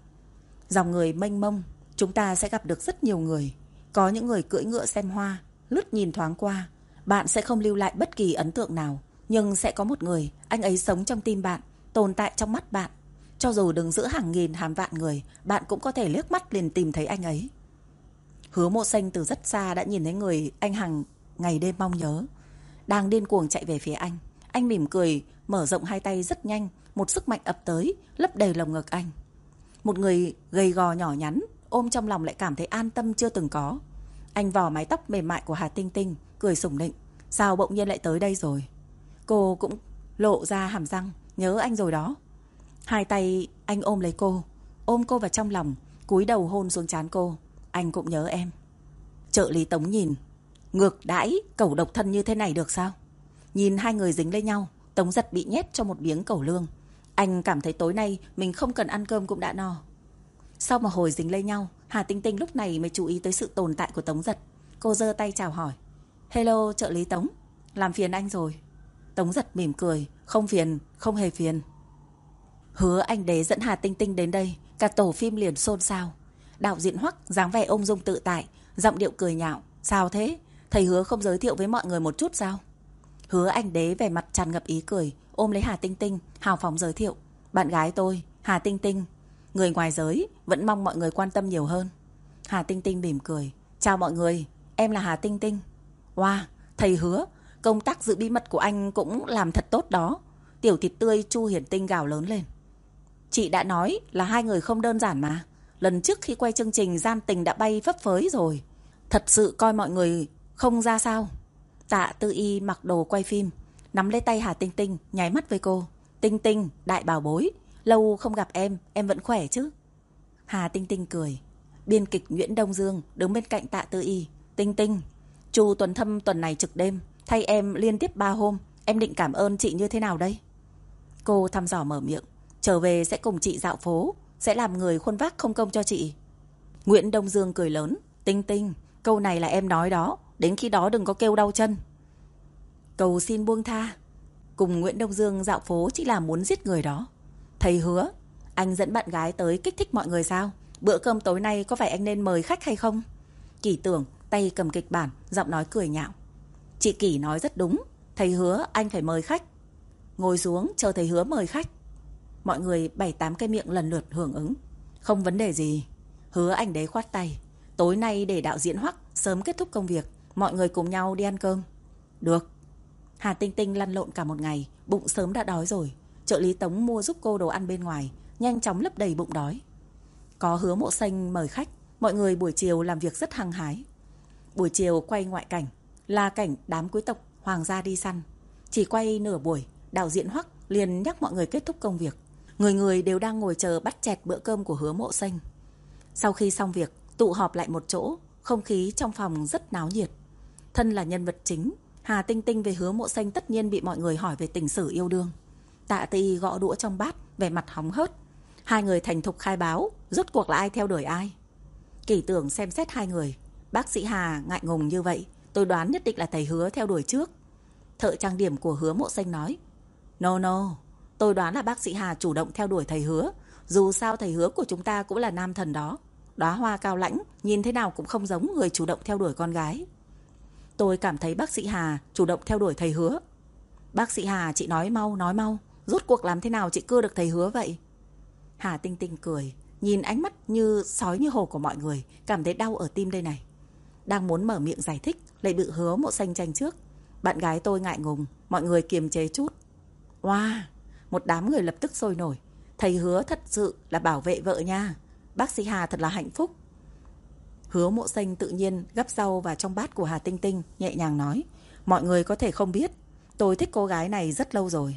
S1: Dòng người mênh mông, chúng ta sẽ gặp được rất nhiều người. Có những người cưỡi ngựa xem hoa, lướt nhìn thoáng qua, bạn sẽ không lưu lại bất kỳ ấn tượng nào. Nhưng sẽ có một người, anh ấy sống trong tim bạn, tồn tại trong mắt bạn. Cho dù đứng giữa hàng nghìn hàng vạn người, bạn cũng có thể liếc mắt liền tìm thấy anh ấy. Hứa Mộ Sinh từ rất xa đã nhìn thấy người anh hàng ngày đêm mong nhớ, đang điên cuồng chạy về phía anh. Anh mỉm cười, mở rộng hai tay rất nhanh, một sức mạnh ập tới, lấp đầy lồng ngực anh. Một người gầy gò nhỏ nhắn, ôm trong lòng lại cảm thấy an tâm chưa từng có. Anh vò mái tóc mềm mại của Hà Tinh Tinh, cười sủng nịnh. Sao bỗng nhiên lại tới đây rồi? Cô cũng lộ ra hàm răng, nhớ anh rồi đó. Hai tay anh ôm lấy cô, ôm cô vào trong lòng, cúi đầu hôn xuống trán cô. Anh cũng nhớ em. Trợ lý Tống nhìn, ngược đãi cẩu độc thân như thế này được sao? Nhìn hai người dính lên nhau, Tống Giật bị nhét cho một miếng cẩu lương. Anh cảm thấy tối nay mình không cần ăn cơm cũng đã no. Sau một hồi dính lên nhau, Hà Tinh Tinh lúc này mới chú ý tới sự tồn tại của Tống Giật. Cô giơ tay chào hỏi. Hello trợ lý Tống, làm phiền anh rồi. Tống Giật mỉm cười. Không phiền, không hề phiền. Hứa Anh Đế dẫn Hà Tinh Tinh đến đây, cả tổ phim liền xôn xao. Đạo diễn Hoắc dáng vẻ ung dung tự tại, giọng điệu cười nhạo. Sao thế? Thầy Hứa không giới thiệu với mọi người một chút sao? Hứa Anh Đế vẻ mặt tràn ngập ý cười, ôm lấy Hà Tinh Tinh, hào phóng giới thiệu. Bạn gái tôi, Hà Tinh Tinh. Người ngoài giới vẫn mong mọi người quan tâm nhiều hơn. Hà Tinh Tinh mỉm cười. Chào mọi người, em là Hà Tinh Tinh. Wow, thầy Hứa, Công tác giữ bí mật của anh cũng làm thật tốt đó. Tiểu thịt tươi Chu Hiển Tinh gào lớn lên. Chị đã nói là hai người không đơn giản mà. Lần trước khi quay chương trình gian tình đã bay phấp phới rồi. Thật sự coi mọi người không ra sao. Tạ Tư Y mặc đồ quay phim, nắm lấy tay Hà Tinh Tinh, nháy mắt với cô. Tinh Tinh, đại bảo bối, lâu không gặp em vẫn khỏe chứ? Hà Tinh Tinh cười. Biên kịch Nguyễn Đông Dương đứng bên cạnh Tạ Tư Y. Tinh Tinh, Chu Tuấn Thâm tuần này trực đêm, thay em liên tiếp 3 hôm. Em định cảm ơn chị như thế nào đây? Cô thăm dò mở miệng. Trở về sẽ cùng chị dạo phố, sẽ làm người khuôn vác không công cho chị. Nguyễn Đông Dương cười lớn. Tinh Tinh, câu này là em nói đó, đến khi đó đừng có kêu đau chân. Cầu xin buông tha. Cùng Nguyễn Đông Dương dạo phố chỉ là muốn giết người đó. Thầy Hứa, anh dẫn bạn gái tới kích thích mọi người sao? Bữa cơm tối nay có phải anh nên mời khách hay không? Kỷ Tưởng tay cầm kịch bản, giọng nói cười nhạo. Chị Kỷ nói rất đúng, thầy Hứa anh phải mời khách. Ngồi xuống chờ thầy Hứa mời khách. Mọi người 7-8 cái miệng lần lượt hưởng ứng. Không vấn đề gì. Hứa Anh Đế khoát tay. Tối nay để đạo diễn Hoắc sớm kết thúc công việc, mọi người cùng nhau đi ăn cơm. Được. Hà Tinh Tinh lăn lộn cả một ngày, bụng sớm đã đói rồi. Trợ lý Tống mua giúp cô đồ ăn bên ngoài, nhanh chóng lấp đầy bụng đói. Có Hứa Mộ Xanh mời khách, mọi người buổi chiều làm việc rất hăng hái. Buổi chiều quay ngoại cảnh, là cảnh đám quý tộc hoàng gia đi săn. Chỉ quay nửa buổi, đạo diễn Hoắc liền nhắc mọi người kết thúc công việc. Người người đều đang ngồi chờ bắt chẹt bữa cơm của Hứa Mộ Xanh. Sau khi xong việc, tụ họp lại một chỗ, không khí trong phòng rất náo nhiệt. Thân là nhân vật chính, Hà Tinh Tinh về Hứa Mộ Xanh tất nhiên bị mọi người hỏi về tình sử yêu đương. Tạ Tư Y gõ đũa trong bát, vẻ mặt hóng hớt. Hai người thành thục khai báo, rốt cuộc là ai theo đuổi ai. Kỷ Tưởng xem xét hai người. Bác sĩ Hà ngại ngùng như vậy, tôi đoán nhất định là thầy Hứa theo đuổi trước. Thợ trang điểm của Hứa Mộ Xanh nói. No, tôi đoán là bác sĩ Hà chủ động theo đuổi thầy Hứa. Dù sao thầy Hứa của chúng ta cũng là nam thần đó. Đóa hoa cao lãnh, nhìn thế nào cũng không giống người chủ động theo đuổi con gái. Tôi cảm thấy bác sĩ Hà chủ động theo đuổi thầy Hứa. Bác sĩ Hà, chị nói mau. Rốt cuộc làm thế nào chị cưa được thầy Hứa vậy? Hà Tinh Tinh cười, nhìn ánh mắt như sói như hổ của mọi người, cảm thấy đau ở tim đây này. Đang muốn mở miệng giải thích, lại bị Hứa Mộ Xanh tranh trước. Bạn gái tôi ngại ngùng, mọi người kiềm chế chút. Wow, một đám người lập tức sôi nổi. Thầy Hứa thật sự là bảo vệ vợ nha. Bác sĩ Hà thật là hạnh phúc. Hứa Mộ Xanh tự nhiên gắp rau vào trong bát của Hà Tinh Tinh, nhẹ nhàng nói. Mọi người có thể không biết, tôi thích cô gái này rất lâu rồi.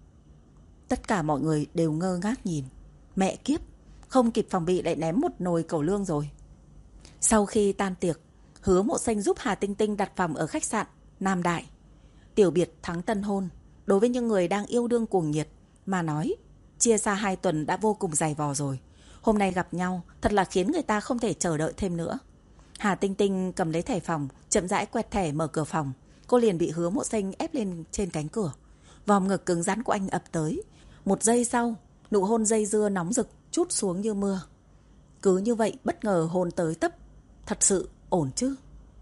S1: Tất cả mọi người đều ngơ ngác nhìn. Mẹ kiếp, không kịp phòng bị lại ném một nồi cẩu lương rồi. Sau khi tan tiệc, Hứa Mộ Xanh giúp Hà Tinh Tinh đặt phòng ở khách sạn Nam Đại. Tiểu biệt thắng tân hôn. Đối với những người đang yêu đương cuồng nhiệt mà nói, chia xa 2 tuần đã vô cùng dày vò rồi. Hôm nay gặp nhau thật là khiến người ta không thể chờ đợi thêm nữa. Hà Tinh Tinh cầm lấy thẻ phòng, chậm rãi quẹt thẻ mở cửa phòng. Cô liền bị Hứa Mộ Xanh ép lên trên cánh cửa. Vòng ngực cứng rắn của anh ập tới. Một giây sau, nụ hôn dây dưa nóng rực trút xuống như mưa. Cứ như vậy bất ngờ hôn tới tấp. Thật sự ổn chứ?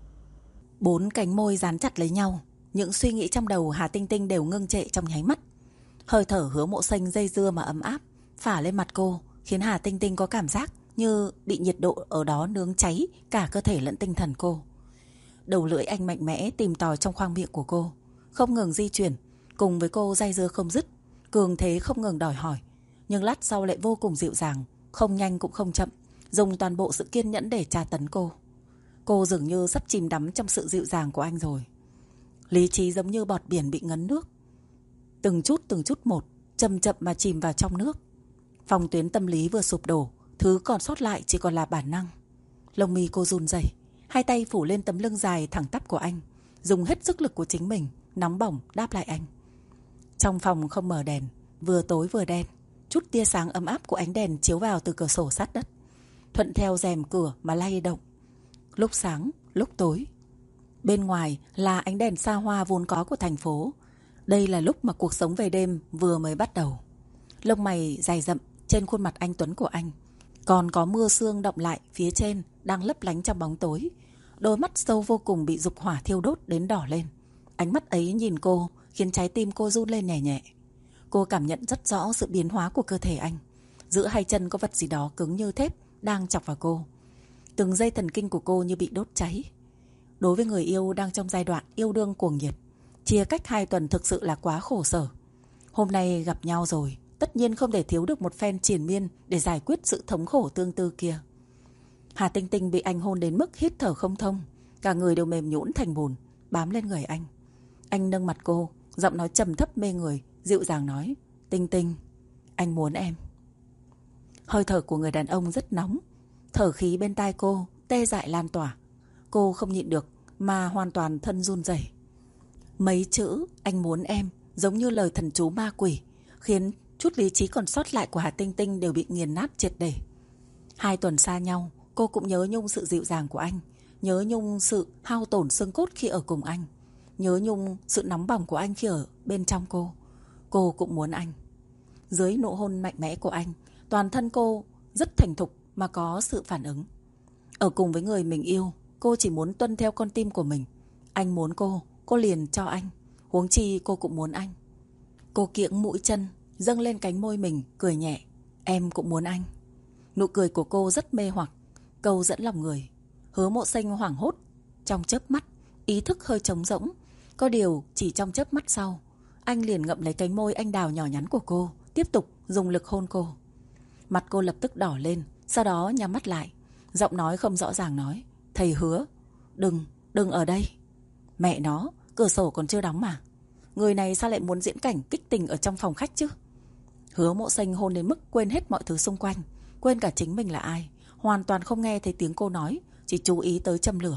S1: 4 cánh môi dán chặt lấy nhau. Những suy nghĩ trong đầu Hà Tinh Tinh đều ngưng trệ trong nháy mắt. Hơi thở Hứa Mộ Xanh dây dưa mà ấm áp phả lên mặt cô, khiến Hà Tinh Tinh có cảm giác như bị nhiệt độ ở đó nướng cháy cả cơ thể lẫn tinh thần cô. Đầu lưỡi anh mạnh mẽ tìm tòi trong khoang miệng của cô, không ngừng di chuyển, cùng với cô dây dưa không dứt, cường thế không ngừng đòi hỏi. Nhưng lát sau lại vô cùng dịu dàng, không nhanh cũng không chậm, dùng toàn bộ sự kiên nhẫn để tra tấn cô. Cô dường như sắp chìm đắm trong sự dịu dàng của anh rồi. Lý trí giống như bọt biển bị ngấn nước, từng chút một, chậm chậm mà chìm vào trong nước. Phòng tuyến tâm lý vừa sụp đổ, thứ còn sót lại chỉ còn là bản năng. Lông mi cô run rẩy, hai tay phủ lên tấm lưng dài thẳng tắp của anh, dùng hết sức lực của chính mình, nóng bỏng đáp lại anh. Trong phòng không mở đèn, vừa tối vừa đen. Chút tia sáng ấm áp của ánh đèn chiếu vào từ cửa sổ sát đất, thuận theo rèm cửa mà lay động. Lúc sáng, lúc tối. Bên ngoài là ánh đèn xa hoa vốn có của thành phố. Đây là lúc mà cuộc sống về đêm vừa mới bắt đầu. Lông mày dày rậm trên khuôn mặt anh tuấn của anh, còn có mưa sương đọng lại phía trên đang lấp lánh trong bóng tối. Đôi mắt sâu vô cùng bị dục hỏa thiêu đốt đến đỏ lên. Ánh mắt ấy nhìn cô khiến trái tim cô run lên nhẹ nhẹ. Cô cảm nhận rất rõ sự biến hóa của cơ thể anh. Giữa hai chân có vật gì đó cứng như thép đang chọc vào cô. Từng dây thần kinh của cô như bị đốt cháy. Đối với người yêu đang trong giai đoạn yêu đương cuồng nhiệt, Chia cách 2 tuần thực sự là quá khổ sở. Hôm nay gặp nhau rồi, tất nhiên không thể thiếu được một phen triền miên để giải quyết sự thống khổ tương tư kia. Hà Tinh Tinh bị anh hôn đến mức hít thở không thông, cả người đều mềm nhũn thành bùn, bám lên người anh. Anh nâng mặt cô, giọng nói trầm thấp mê người, dịu dàng nói: Tinh Tinh, anh muốn em. Hơi thở của người đàn ông rất nóng, thở khí bên tai cô tê dại lan tỏa. Cô không nhịn được mà hoàn toàn thân run rẩy. Mấy chữ anh muốn em giống như lời thần chú ma quỷ, khiến chút lý trí còn sót lại của Hà Tinh Tinh đều bị nghiền nát triệt để. 2 tuần xa nhau, cô cũng nhớ nhung sự dịu dàng của anh, nhớ nhung sự hao tổn xương cốt khi ở cùng anh, nhớ nhung sự nóng bỏng của anh khi ở bên trong cô. Cô cũng muốn anh. Dưới nụ hôn mạnh mẽ của anh, toàn thân cô rất thành thục mà có sự phản ứng. Ở cùng với người mình yêu, cô chỉ muốn tuân theo con tim của mình. Anh muốn cô liền cho anh. Huống chi cô cũng muốn anh. Cô kiễng mũi chân, dâng lên cánh môi mình, cười nhẹ. Em cũng muốn anh. Nụ cười của cô rất mê hoặc, câu dẫn lòng người. Hứa Mộ Sinh hoảng hốt. Trong chớp mắt, ý thức hơi trống rỗng. Có điều chỉ trong chớp mắt sau, anh liền ngậm lấy cánh môi anh đào nhỏ nhắn của cô, tiếp tục dùng lực hôn cô. Mặt cô lập tức đỏ lên, sau đó nhắm mắt lại, giọng nói không rõ ràng nói: Thầy hứa, đừng ở đây. Mẹ nó, cửa sổ còn chưa đóng mà. Người này sao lại muốn diễn cảnh kích tình ở trong phòng khách chứ? Hứa Mộ Sinh hôn đến mức quên hết mọi thứ xung quanh, quên cả chính mình là ai, hoàn toàn không nghe thấy tiếng cô nói, chỉ chú ý tới châm lửa.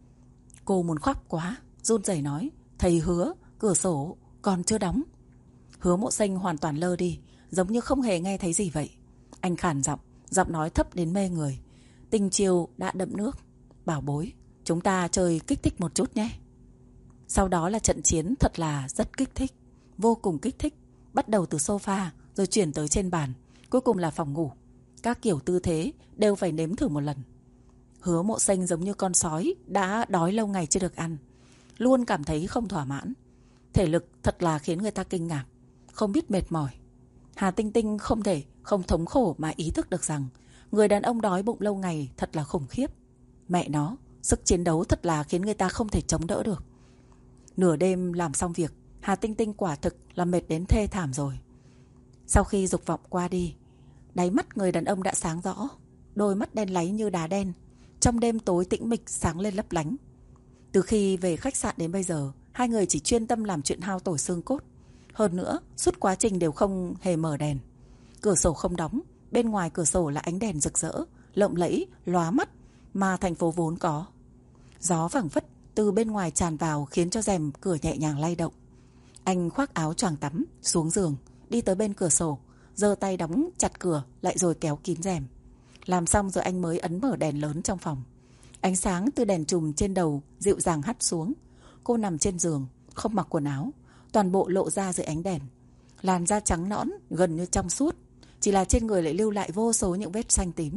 S1: Cô muốn khóc quá, run rẩy nói: Thầy hứa, cửa sổ còn chưa đóng. Hứa Mộ Sinh hoàn toàn lơ đi, giống như không hề nghe thấy gì vậy. Anh khản giọng nói thấp đến mê người: Tình chiều đã đậm nước. Bảo bối, chúng ta chơi kích thích một chút nhé. Sau đó là trận chiến thật là rất kích thích, vô cùng kích thích. Bắt đầu từ sofa, rồi chuyển tới trên bàn, cuối cùng là phòng ngủ. Các kiểu tư thế đều phải nếm thử một lần. Hứa Mộ Sinh giống như con sói đã đói lâu ngày chưa được ăn, luôn cảm thấy không thỏa mãn. Thể lực thật là khiến người ta kinh ngạc, không biết mệt mỏi. Hà Tinh Tinh không thể không thống khổ mà ý thức được rằng người đàn ông đói bụng lâu ngày thật là khủng khiếp. Mẹ nó, sức chiến đấu thật là khiến người ta không thể chống đỡ được. Nửa đêm làm xong việc, Hà Tinh Tinh quả thực là mệt đến thê thảm rồi. Sau khi dục vọng qua đi, đáy mắt người đàn ông đã sáng rõ, đôi mắt đen láy như đá đen, trong đêm tối tĩnh mịch sáng lên lấp lánh. Từ khi về khách sạn đến bây giờ, hai người chỉ chuyên tâm làm chuyện hao tổn xương cốt. Hơn nữa, suốt quá trình đều không hề mở đèn. Cửa sổ không đóng, bên ngoài cửa sổ là ánh đèn rực rỡ, lộng lẫy, lóa mắt mà thành phố vốn có. Gió phảng phất từ bên ngoài tràn vào khiến cho rèm cửa nhẹ nhàng lay động. Anh khoác áo choàng tắm, xuống giường, đi tới bên cửa sổ, giơ tay đóng chặt cửa lại rồi kéo kín rèm. Làm xong rồi anh mới ấn mở đèn lớn trong phòng. Ánh sáng từ đèn chùm trên đầu dịu dàng hắt xuống. Cô nằm trên giường, không mặc quần áo, toàn bộ lộ ra dưới ánh đèn. Làn da trắng nõn, gần như trong suốt, chỉ là trên người lại lưu lại vô số những vết xanh tím.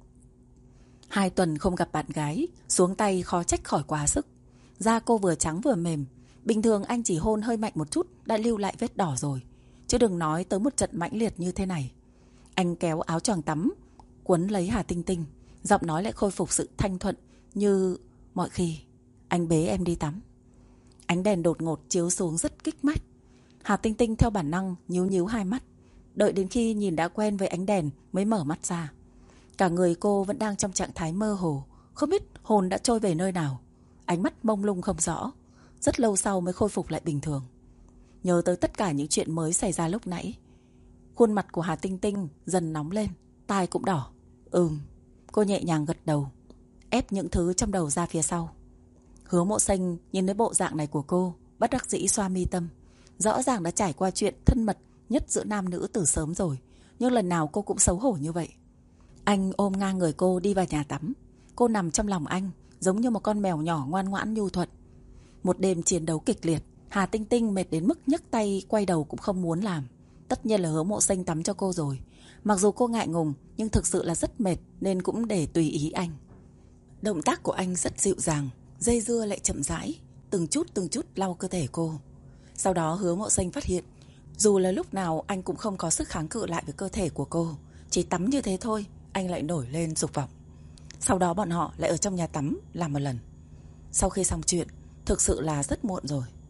S1: 2 tuần không gặp bạn gái, xuống tay khó trách khỏi quá sức. Da cô vừa trắng vừa mềm. Bình thường anh chỉ hôn hơi mạnh một chút đã lưu lại vết đỏ rồi, chứ đừng nói tới một trận mãnh liệt như thế này. Anh kéo áo choàng tắm quấn lấy Hà Tinh Tinh, giọng nói lại khôi phục sự thanh thuận như mọi khi. Anh bế em đi tắm. Ánh đèn đột ngột chiếu xuống rất kích mắt. Hà Tinh Tinh theo bản năng nhíu nhíu hai mắt, đợi đến khi nhìn đã quen với ánh đèn mới mở mắt ra. Cả người cô vẫn đang trong trạng thái mơ hồ, không biết hồn đã trôi về nơi nào. Ánh mắt mông lung không rõ, rất lâu sau mới khôi phục lại bình thường. Nhớ tới tất cả những chuyện mới xảy ra lúc nãy, khuôn mặt của Hà Tinh Tinh dần nóng lên, tai cũng đỏ. Cô nhẹ nhàng gật đầu, ép những thứ trong đầu ra phía sau. Hứa Mộ Sinh nhìn thấy bộ dạng này của cô, bất đắc dĩ xoa mi tâm. Rõ ràng đã trải qua chuyện thân mật nhất giữa nam nữ từ sớm rồi, nhưng lần nào cô cũng xấu hổ như vậy. Anh ôm ngang người cô đi vào nhà tắm. Cô nằm trong lòng anh, giống như một con mèo nhỏ ngoan ngoãn nhu thuận. Một đêm chiến đấu kịch liệt, Hà Tinh Tinh mệt đến mức nhấc tay quay đầu cũng không muốn làm. Tất nhiên là Hứa Mộ Sinh tắm cho cô rồi. Mặc dù cô ngại ngùng, nhưng thực sự là rất mệt nên cũng để tùy ý anh. Động tác của anh rất dịu dàng, dây dưa lại chậm rãi, từng chút lau cơ thể cô. Sau đó Hứa Mộ Sinh phát hiện, dù là lúc nào anh cũng không có sức kháng cự lại với cơ thể của cô. Chỉ tắm như thế thôi, anh lại nổi lên dục vọng. Sau đó bọn họ lại ở trong nhà tắm làm một lần. Sau khi xong chuyện, thực sự là rất muộn rồi.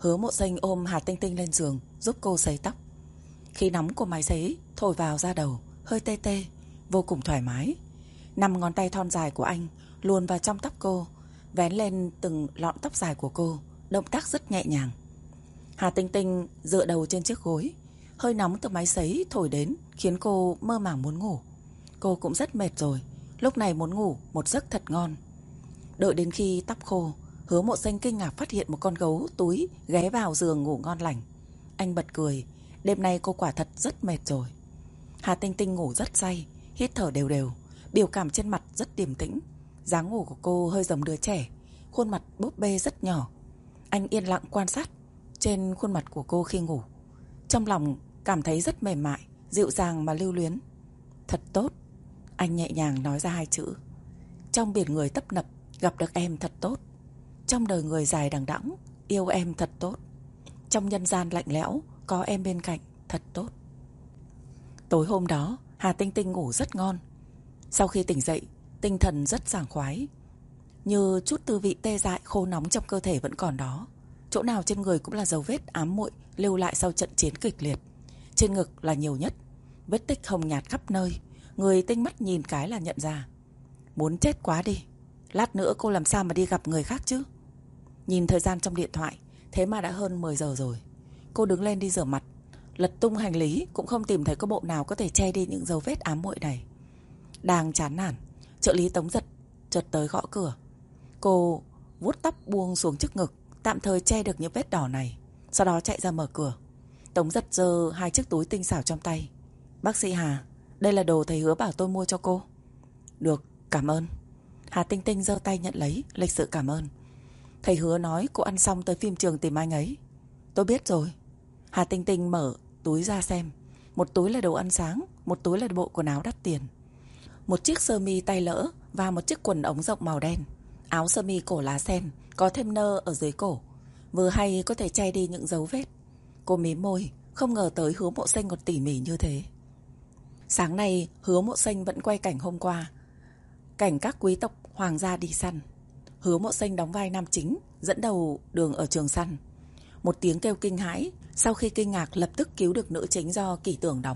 S1: Hứa Mộ Sinh ôm Hà Tinh Tinh lên giường, giúp cô sấy tóc. Khí nóng của máy sấy thổi vào da đầu, hơi tê tê, vô cùng thoải mái. 5 ngón tay thon dài của anh luồn vào trong tóc cô, vén lên từng lọn tóc dài của cô, động tác rất nhẹ nhàng. Hà Tinh Tinh dựa đầu trên chiếc gối, hơi nóng từ máy sấy thổi đến khiến cô mơ màng muốn ngủ. Cô cũng rất mệt rồi, lúc này muốn ngủ một giấc thật ngon. Đợi đến khi tóc khô, Hứa Mộ Sinh kinh ngạc phát hiện một con gấu túi ghé vào giường ngủ ngon lành. Anh bật cười, đêm nay cô quả thật rất mệt rồi. Hà Tinh Tinh ngủ rất say, hít thở đều đều, biểu cảm trên mặt rất điềm tĩnh. Dáng ngủ của cô hơi giống đứa trẻ, khuôn mặt búp bê rất nhỏ. Anh yên lặng quan sát trên khuôn mặt của cô khi ngủ. Trong lòng cảm thấy rất mềm mại, dịu dàng mà lưu luyến. Thật tốt. Anh nhẹ nhàng nói ra 2 chữ. Trong biển người tấp nập gặp được em thật tốt. Trong đời người dài đằng đẵng yêu em thật tốt. Trong nhân gian lạnh lẽo có em bên cạnh thật tốt. Tối hôm đó Hà Tinh Tinh ngủ rất ngon. Sau khi tỉnh dậy, tinh thần rất sảng khoái, như chút tư vị tê dại khô nóng trong cơ thể vẫn còn đó. Chỗ nào trên người cũng là dấu vết ám muội lưu lại sau trận chiến kịch liệt. Trên ngực là nhiều nhất, vết tích hồng nhạt khắp nơi, người tinh mắt nhìn cái là nhận ra. Muốn chết quá đi. Lát nữa cô làm sao mà đi gặp người khác chứ? Nhìn thời gian trong điện thoại, thế mà đã hơn 10 giờ rồi. Cô đứng lên đi rửa mặt, lật tung hành lý cũng không tìm thấy có bộ nào có thể che đi những dấu vết ám muội này. Đang chán nản, trợ lý Tống Giật chợt tới gõ cửa. Cô vuốt tóc buông xuống trước ngực, tạm thời che được những vết đỏ này, sau đó chạy ra mở cửa. Tống Giật giơ 2 chiếc túi tinh xảo trong tay. Bác sĩ Hà, đây là đồ thầy Hứa bảo tôi mua cho cô. Được, cảm ơn. Hà Tinh Tinh giơ tay nhận lấy, lịch sự cảm ơn. Thầy Hứa nói cô ăn xong tới phim trường tìm anh ấy. Tôi biết rồi. Hà Tinh Tinh mở túi ra xem. Một túi là đồ ăn sáng, một túi là bộ quần áo đắt tiền. Một chiếc sơ mi tay lỡ và một chiếc quần ống rộng màu đen. Áo sơ mi cổ lá sen, có thêm nơ ở dưới cổ, vừa hay có thể che đi những dấu vết. Cô mím môi, không ngờ tới Hứa Mộ Sinh còn tỉ mỉ như thế. Sáng nay Hứa Mộ Sinh vẫn quay cảnh hôm qua, cảnh các quý tộc hoàng gia đi săn. Hứa Mộ Sinh đóng vai nam chính, dẫn đầu đường ở trường săn. Một tiếng kêu kinh hãi, sau khi kinh ngạc lập tức cứu được nữ chính do Kỷ Tưởng đóng.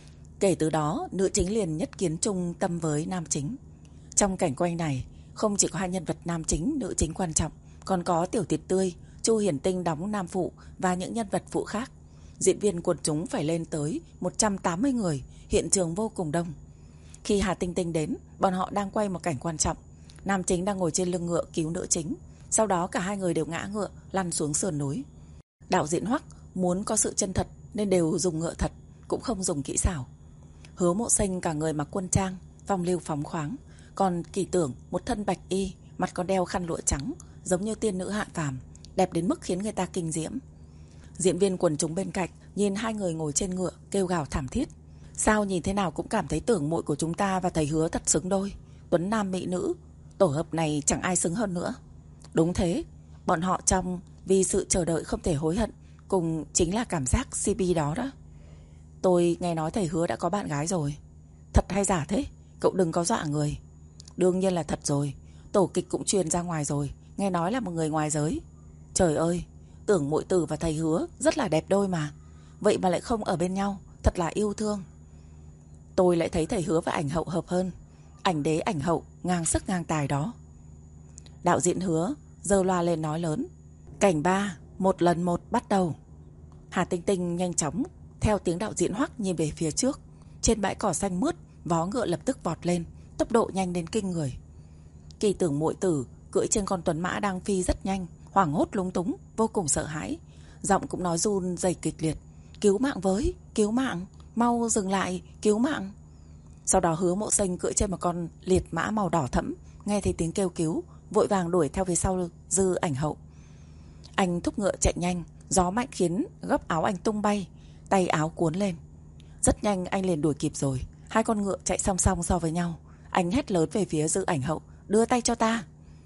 S1: Kể từ đó, nữ chính liền nhất kiến chung tâm với nam chính. Trong cảnh quay này, không chỉ có 2 nhân vật nam chính, nữ chính quan trọng, còn có Tiểu Tiệt Tươi, Chu Hiển Tinh đóng nam phụ và những nhân vật phụ khác. Diễn viên quần chúng phải lên tới 180 người, hiện trường vô cùng đông. Khi Hà Tinh Tinh đến, bọn họ đang quay một cảnh quan trọng. Nam chính đang ngồi trên lưng ngựa cứu nữ chính. Sau đó cả 2 người đều ngã ngựa, lăn xuống sườn núi. Đạo diễn Hoắc muốn có sự chân thật nên đều dùng ngựa thật, cũng không dùng kỹ xảo. Hứa Mộ Sinh cả người mặc quân trang, phong lưu phóng khoáng. Còn Kỷ Tưởng một thân bạch y, mặt còn đeo khăn lụa trắng, giống như tiên nữ hạ phàm, đẹp đến mức khiến người ta kinh diễm. Diễn viên quần chúng bên cạnh nhìn 2 người ngồi trên ngựa kêu gào thảm thiết. Sao nhìn thế nào cũng cảm thấy tưởng muội của chúng ta và thầy Hứa thật xứng đôi, tuấn nam mỹ nữ, tổ hợp này chẳng ai xứng hơn nữa. Đúng thế, bọn họ trong vì sự chờ đợi không thể hối hận, cùng chính là cảm giác CP đó đó. Tôi nghe nói thầy Hứa đã có bạn gái rồi. Thật hay giả thế? Cậu đừng có dọa người. Đương nhiên là thật rồi, tổ kịch cũng truyền ra ngoài rồi, nghe nói là một người ngoài giới. Trời ơi, tưởng muội tử và thầy Hứa rất là đẹp đôi mà, vậy mà lại không ở bên nhau, thật là yêu thương. Tôi lại thấy thầy Hứa và ảnh hậu hợp hơn. Ảnh đế ảnh hậu ngang sức ngang tài đó. Đạo diễn Hứa giơ loa lên nói lớn. Cảnh 3, 1 lần 1 bắt đầu. Hà Tinh Tinh nhanh chóng theo tiếng đạo diễn Hoắc nhìn về phía trước. Trên bãi cỏ xanh mướt, vó ngựa lập tức vọt lên, tốc độ nhanh đến kinh người. Kỳ Tưởng muội tử cưỡi trên con tuấn mã đang phi rất nhanh, hoảng hốt lúng túng, vô cùng sợ hãi, giọng cũng nói run rẩy kịch liệt. Cứu mạng với, cứu mạng, mau dừng lại, cứu mạng. Sau đó Hứa Mộ Sinh cưỡi trên một con liệt mã màu đỏ thẫm, nghe thấy tiếng kêu cứu, vội vàng đuổi theo phía sau Dư Ảnh Hậu. Anh thúc ngựa chạy nhanh, gió mạnh khiến gấp áo anh tung bay, tay áo cuốn lên. Rất nhanh anh liền đuổi kịp rồi. 2 con ngựa chạy song song so với nhau. Anh hét lớn về phía Dư Ảnh Hậu. Đưa tay cho ta.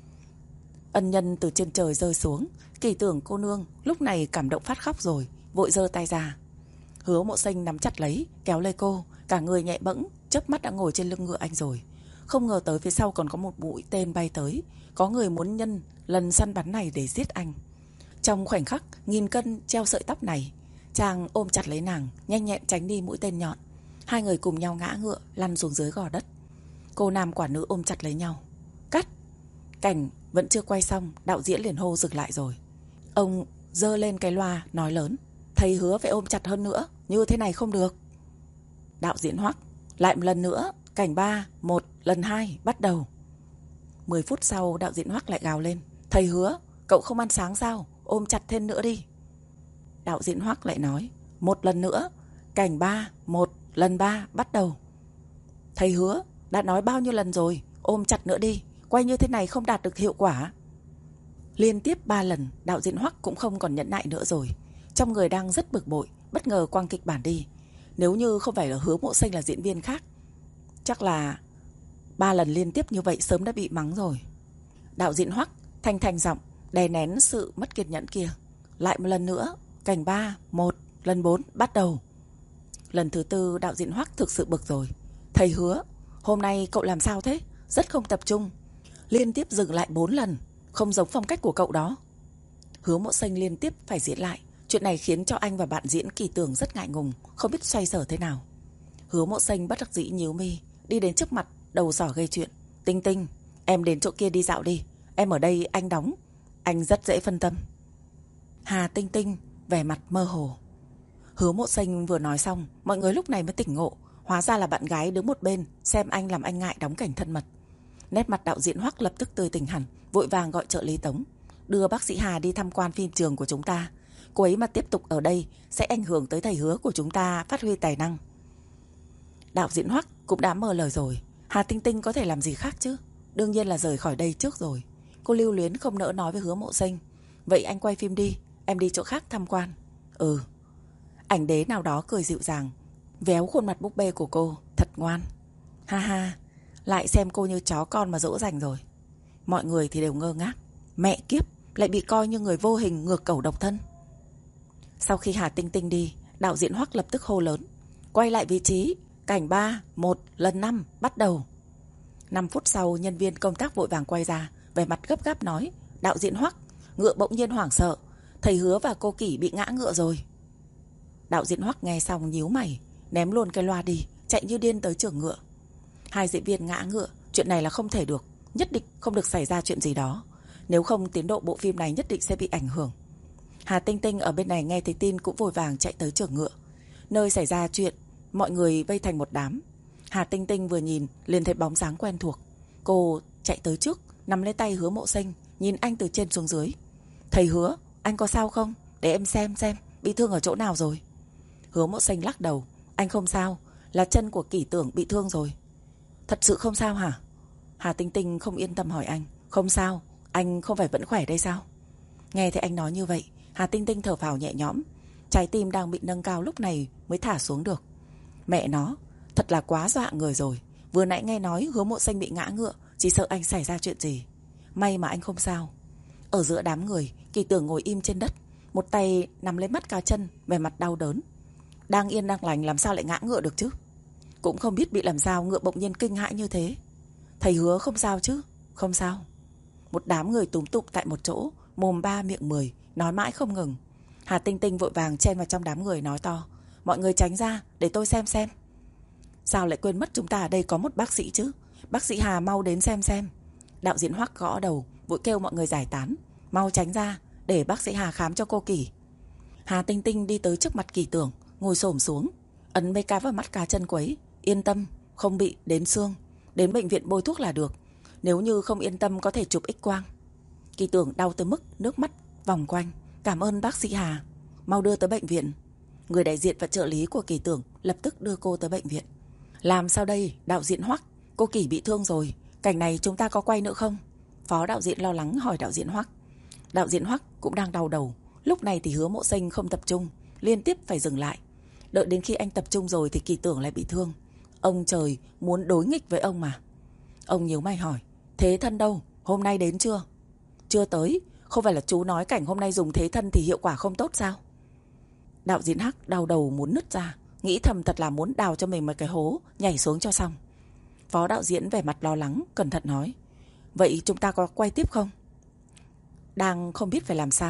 S1: Ân nhân từ trên trời rơi xuống. Kỳ Tưởng cô nương lúc này cảm động phát khóc rồi, vội giơ tay ra. Hứa Mộ Sinh nắm chặt lấy, kéo lấy cô. Cả người nhẹ bẫng, chớp mắt đã ngồi trên lưng ngựa anh rồi. Không ngờ tới phía sau còn có một mũi tên bay tới. Có người muốn nhân lần săn bắn này để giết anh. Trong khoảnh khắc nghìn cân treo sợi tóc này, chàng ôm chặt lấy nàng, nhanh nhẹn tránh đi mũi tên nhọn. Hai người cùng nhau ngã ngựa lăn xuống dưới gò đất. Cô nam quả nữ ôm chặt lấy nhau. Cắt. Cảnh vẫn chưa quay xong, đạo diễn liền hô dừng lại rồi. Ông giơ lên cái loa nói lớn: thầy hứa phải ôm chặt hơn nữa, như thế này không được. Đạo diễn Hoắc: lại một lần nữa, cảnh 3, 1, lần 2, bắt đầu. 10 phút sau, đạo diễn Hoắc lại gào lên: thầy hứa, cậu không ăn sáng sao, ôm chặt thêm nữa đi. Đạo diễn Hoắc lại nói: một lần nữa, cảnh 3, 1, lần 3, bắt đầu. Thầy hứa, đã nói bao nhiêu lần rồi, ôm chặt nữa đi, quay như thế này không đạt được hiệu quả. Liên tiếp 3 lần, đạo diễn Hoắc cũng không còn nhẫn nại nữa rồi. Trong người đang rất bực bội, bất ngờ quăng kịch bản đi. Nếu như không phải là Hứa Mộ Sinh là diễn viên khác, chắc là 3 lần liên tiếp như vậy sớm đã bị mắng rồi. Đạo diễn Hoắc thanh giọng đè nén sự mất kiên nhẫn kia. Lại một lần nữa, cảnh 3, 1, lần 4, bắt đầu. Lần thứ 4, đạo diễn Hoắc thực sự bực rồi. Thầy hứa, hôm nay cậu làm sao thế? Rất không tập trung. Liên tiếp dừng lại 4 lần, không giống phong cách của cậu đó. Hứa Mộ Sinh liên tiếp phải diễn lại. Chuyện này khiến cho anh và bạn diễn Kỳ Tưởng rất ngại ngùng, không biết xoay sở thế nào. Hứa Mộ Sinh bất đắc dĩ nhíu mi, đi đến trước mặt đầu sỏ gây chuyện. Tinh Tinh, em đến chỗ kia đi dạo đi, em ở đây anh đóng, anh rất dễ phân tâm. Hà Tinh Tinh vẻ mặt mơ hồ. Hứa Mộ Sinh vừa nói xong, mọi người lúc này mới tỉnh ngộ. Hóa ra là bạn gái đứng một bên xem anh làm anh ngại đóng cảnh thân mật. Nét mặt đạo diễn Hoắc lập tức tươi tỉnh hẳn, vội vàng gọi trợ lý Tống: đưa bác sĩ Hà đi tham quan phim trường của chúng ta. Cô ấy mà tiếp tục ở đây sẽ ảnh hưởng tới thầy hứa của chúng ta phát huy tài năng. Đạo diễn Hoắc cũng đã mở lời rồi. Hà Tinh Tinh có thể làm gì khác chứ? Đương nhiên là rời khỏi đây trước rồi. Cô lưu luyến không nỡ nói với Hứa Mộ Sinh: vậy anh quay phim đi, em đi chỗ khác tham quan. Ừ. Ảnh đế nào đó cười dịu dàng, véo khuôn mặt búp bê của cô. Thật ngoan. Ha ha, lại xem cô như chó con mà dỗ dành rồi. Mọi người thì đều ngơ ngác. Mẹ kiếp, lại bị coi như người vô hình ngược cẩu độc thân. Sau khi Hà Tinh Tinh đi, đạo diễn Hoắc lập tức hô lớn: quay lại vị trí, cảnh 3, 1, lần 5, bắt đầu. 5 phút sau, nhân viên công tác vội vàng quay ra, vẻ mặt gấp gáp nói: đạo diễn Hoắc, ngựa bỗng nhiên hoảng sợ, thầy Hứa và cô Kỷ bị ngã ngựa rồi. Đạo diễn Hoắc nghe xong nhíu mày, ném luôn cái loa đi, chạy như điên tới trường ngựa. Hai diễn viên ngã ngựa, chuyện này là không thể được, nhất định không được xảy ra chuyện gì đó, nếu không tiến độ bộ phim này nhất định sẽ bị ảnh hưởng. Hà Tinh Tinh ở bên này nghe thấy tin cũng vội vàng chạy tới trường ngựa. Nơi xảy ra chuyện, mọi người vây thành một đám. Hà Tinh Tinh vừa nhìn liền thấy bóng dáng quen thuộc. Cô chạy tới trước, nắm lấy tay Hứa Mộ Sinh, nhìn anh từ trên xuống dưới. Thầy Hứa, anh có sao không? Để em xem, bị thương ở chỗ nào rồi? Hứa Mộ Sinh lắc đầu: anh không sao, là chân của Kỷ Tưởng bị thương rồi. Thật sự không sao hả? Hà Tinh Tinh không yên tâm hỏi anh: không sao, anh không phải vẫn khỏe đây sao? Nghe thấy anh nói như vậy, Hà Tinh Tinh thở phào nhẹ nhõm. Trái tim đang bị nâng cao lúc này mới thả xuống được. Mẹ nó, thật là quá dọa người rồi. Vừa nãy nghe nói Hứa Mộ Sinh bị ngã ngựa, chỉ sợ anh xảy ra chuyện gì. May mà anh không sao. Ở giữa đám người, Kỳ Tưởng ngồi im trên đất, một tay nắm lấy mắt cá chân, vẻ mặt đau đớn. Đang yên đang lành làm sao lại ngã ngựa được chứ? Cũng không biết bị làm sao ngựa bỗng nhiên kinh hãi như thế. Thầy Hứa không sao chứ? Không sao. Một đám người túm tụm tại một chỗ, mồm 3 miệng 10, nói mãi không ngừng. Hà Tinh Tinh vội vàng chen vào trong đám người nói to: mọi người tránh ra để tôi xem. Sao lại quên mất chúng ta ở đây có một bác sĩ chứ? Bác sĩ Hà mau đến xem. Đạo diễn Hoắc gõ đầu, vội kêu mọi người giải tán. Mau tránh ra để bác sĩ Hà khám cho cô Kỷ. Hà Tinh Tinh đi tới trước mặt Kỳ Tưởng, ngồi xổm xuống, ấn mấy cái vào mắt cá chân quấy. Yên tâm, không bị đến xương, đến bệnh viện bôi thuốc là được. Nếu như không yên tâm có thể chụp X-quang. Kỳ Tưởng đau tới mức nước mắt vòng quanh. Cảm ơn bác sĩ Hà, mau đưa tới bệnh viện. Người đại diện và trợ lý của Kỳ Tưởng lập tức đưa cô tới bệnh viện. Làm sao đây, đạo diễn Hoắc? Cô Kỷ bị thương rồi, cảnh này chúng ta có quay nữa không? Phó đạo diễn lo lắng hỏi đạo diễn Hoắc. Đạo diễn Hoắc cũng đang đau đầu. Lúc này thì Hứa Mộ Sinh không tập trung, liên tiếp phải dừng lại. Đợi đến khi anh tập trung rồi thì Kỳ Tưởng lại bị thương. Ông trời muốn đối nghịch với ông mà. Ông nhíu mày hỏi: thế thân đâu, hôm nay đến chưa? Chưa tới. Không phải là chú nói cảnh hôm nay dùng thế thân thì hiệu quả không tốt sao? Đạo diễn Hắc đau đầu muốn nứt ra, nghĩ thầm thật là muốn đào cho mình một cái hố, nhảy xuống cho xong. Phó đạo diễn vẻ mặt lo lắng, cẩn thận nói: vậy chúng ta có quay tiếp không? Đang không biết phải làm sao,